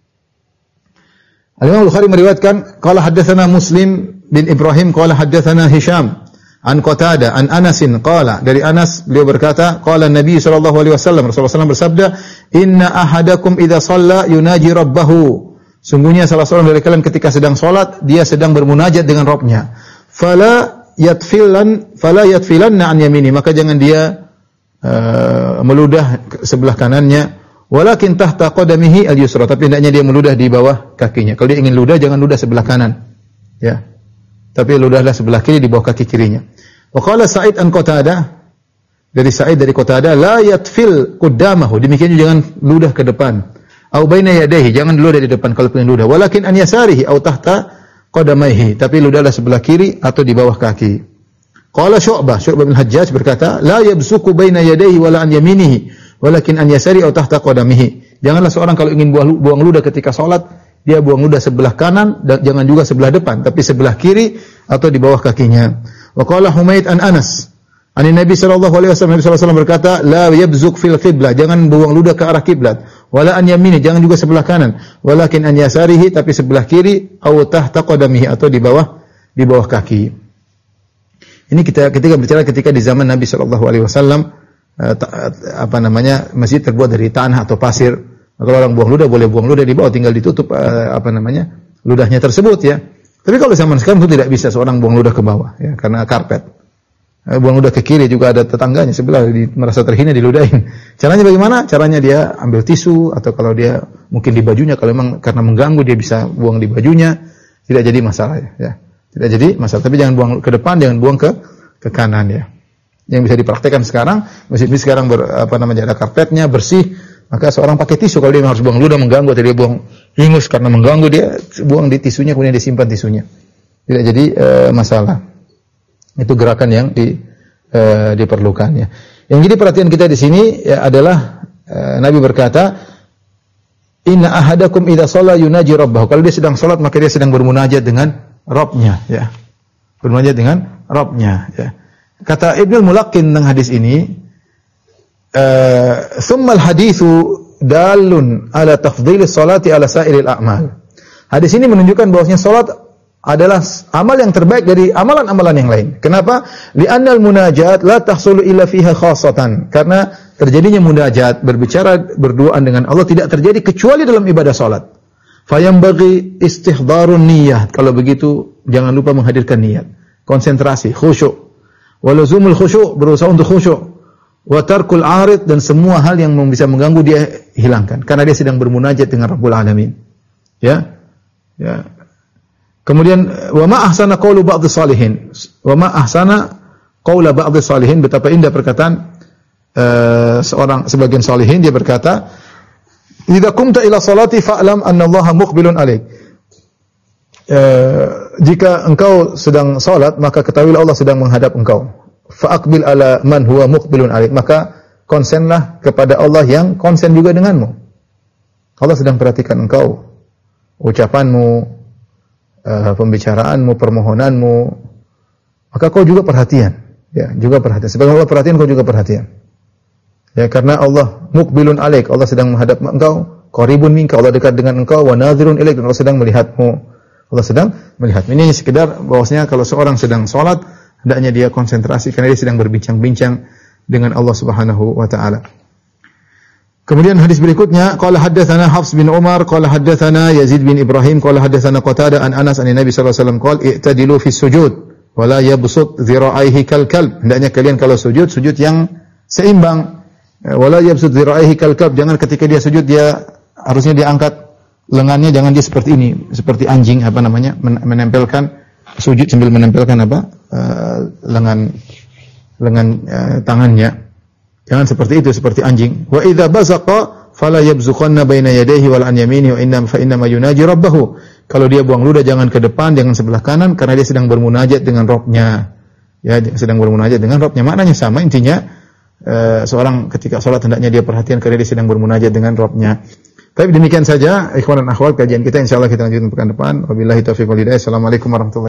Al-Imam Bukhari meriwayatkan qala haddatsana Muslim bin Ibrahim qala haddatsana Hisham an Qatada an Anasin qala, dari Anas beliau berkata qala Nabi sallallahu alaihi wasallam, Rasulullah sallallahu alaihi wasallam bersabda, inna ahadakum idza shalla yunaji rabbahu. Sungguhnya salah seorang dari kalian ketika sedang salat dia sedang bermunajat dengan Rabbnya. Fala yatfilan fala yatfilanna an yamini, maka jangan dia uh, meludah sebelah kanannya, walakin tahta qadamihi al-yusra, tapi hendaknya dia meludah di bawah kakinya. Kalau dia ingin ludah jangan ludah sebelah kanan, ya. Tapi ludahlah sebelah kiri di bawah kaki kirinya. Wa qala Sa'id an Qatada, dari Sa'id dari Qatada, la yatfil qaddamahu, demikian juga jangan ludah ke depan. Au baina yadayhi, jangan ludah di depan kalau ingin ludah. Walakin an yasarihi au tahta qadamaihi, tapi ludahlah sebelah kiri atau di bawah kaki. Qala Syu'bah, Syu'bah bin Hajjaj berkata, la yabsuku baina yadayhi wala an yaminihi, walakin an yasari au tahta qadamihi. Janganlah seorang kalau ingin buang ludah ketika salat dia buang ludah sebelah kanan dan jangan juga sebelah depan, tapi sebelah kiri atau di bawah kakinya. Wa qala Humaid an Anas, ani Nabi sallallahu alaihi wasallam, Nabi sallallahu alaihi wasallam berkata, la yabzuk fil qiblah, jangan buang ludah ke arah kiblat. Wala an yamini, jangan juga sebelah kanan. Walakin an yasarihi, tapi sebelah kiri, aw tahta qadamihi, atau di bawah di bawah kaki. Ini kita ketika bicara ketika di zaman Nabi sallallahu alaihi wasallam, apa namanya, masjid terbuat dari tanah atau pasir. Kalau orang buang ludah boleh buang ludah di bawah, tinggal ditutup uh, apa namanya ludahnya tersebut, ya. Tapi kalau zaman sekarang itu tidak bisa seorang buang ludah ke bawah, ya, karena karpet. Uh, buang ludah ke kiri juga ada tetangganya sebelah di, merasa terhina diludahin. Caranya bagaimana? Caranya dia ambil tisu, atau kalau dia mungkin di bajunya, kalau memang karena mengganggu dia bisa buang di bajunya, tidak jadi masalah, ya. ya. Tidak jadi masalah. Tapi jangan buang ke depan, jangan buang ke ke kanan, ya. Yang bisa dipraktekkan sekarang, masjid sekarang ber, apa namanya ada karpetnya bersih. Maka seorang pakai tisu kalau dia harus buang ludah mengganggu, atau dia buang ingus karena mengganggu, dia buang di tisunya kemudian disimpan tisunya. Tidak jadi e, masalah. Itu gerakan yang di, e, diperlukannya. Yang jadi perhatian kita di sini ya, adalah e, Nabi berkata, inna ahadakum idza shalla yunaji rabbahu. Kalau dia sedang salat maka dia sedang bermunajat dengan Rabbnya, ya. Bermunajat dengan Rabbnya, ya. kata Ibnu Mulaqqin tentang hadis ini, "Tsumma al-haditsu dalun ala tafdhil as-salati ala sa'iril a'mal." Hadis ini menunjukkan bahwasanya salat adalah amal yang terbaik dari amalan-amalan yang lain. Kenapa? Li'annal munajat la tahsulu illa fiha khassatan. Karena terjadinya munajat, berbicara berduaan dengan Allah tidak terjadi kecuali dalam ibadah salat. Fayambaghi istihdharun niyyah. Kalau begitu jangan lupa menghadirkan niat, konsentrasi, khusyuk. Wa lazumul khusyuk, berusaha untuk khusyuk. Wa tarkul 'arid, dan semua hal yang bisa mengganggu dia hilangkan karena dia sedang bermunajat dengan Rabbul Alamin. Ya. Ya. Kemudian wa ma ahsana qaulu ba'd salihin. Wa ma ahsana qaula ba'd salihin, betapa indah perkataan uh, seorang sebagian salihin, dia berkata, "Idza qumta ila salati fa'lam anna Allaha muqbilun 'alaik." Uh, jika engkau sedang salat, maka ketahuilah Allah sedang menghadap engkau. Fa'aqbil ala man huwa muqbilun 'alaik. Maka konsenlah kepada Allah yang konsen juga denganmu. Allah sedang perhatikan engkau, ucapanmu, Uh, pembicaraanmu, permohonanmu, maka kau juga perhatian, ya, juga perhatian. Sebagaimana Allah perhatian, kau juga perhatian. Ya, karena Allah muqbilun alaik, Allah sedang menghadap engkau, qaribun minka, Allah dekat dengan engkau, wa nadhirun ilaik, Allah sedang melihatmu. Allah sedang melihat. Ini sekedar bahwasanya kalau seorang sedang salat, hendaknya dia konsentrasi karena dia sedang berbincang-bincang dengan Allah Subhanahu wa taala. Kemudian hadis berikutnya, qala haddatsana Hafs bin Umar, qala haddatsana Yazid bin Ibrahim, qala haddatsana Qatadah an Anas an Nabi sallallahu alaihi wasallam qala i'tadilu fi sujud wa la yabsut dhira'aihi kal kalb. Hendaknya kalian kalau sujud, sujud yang seimbang. Wa la yabsut dhira'aihi kal kalb, jangan ketika dia sujud dia harusnya dia angkat lengannya, jangan dia seperti ini, seperti anjing, apa namanya, menempelkan sujud sambil menempelkan apa? Uh, lengan lengan uh, tangannya. Jangan seperti itu, seperti anjing. Wa idza bazaqa fala yabzuqanna baina yadayhi wal an yaminihi wa inna fa inna ma yunaji rabbahu. Kalau dia buang ludah jangan ke depan, jangan sebelah kanan karena dia sedang bermunajat dengan Rabb-nya. Ya, dia sedang bermunajat dengan Rabb-nya. Maknanya sama, intinya uh, seorang ketika salat hendaknya dia perhatian karena dia sedang bermunajat dengan Rabb-nya. Tapi demikian saja ikhwan dan akhwat kajian kita, insyaallah kita lanjutkan pekan depan. Wabillahi taufiq wal hidayah. Assalamualaikum warahmatullahi wabarakatuh.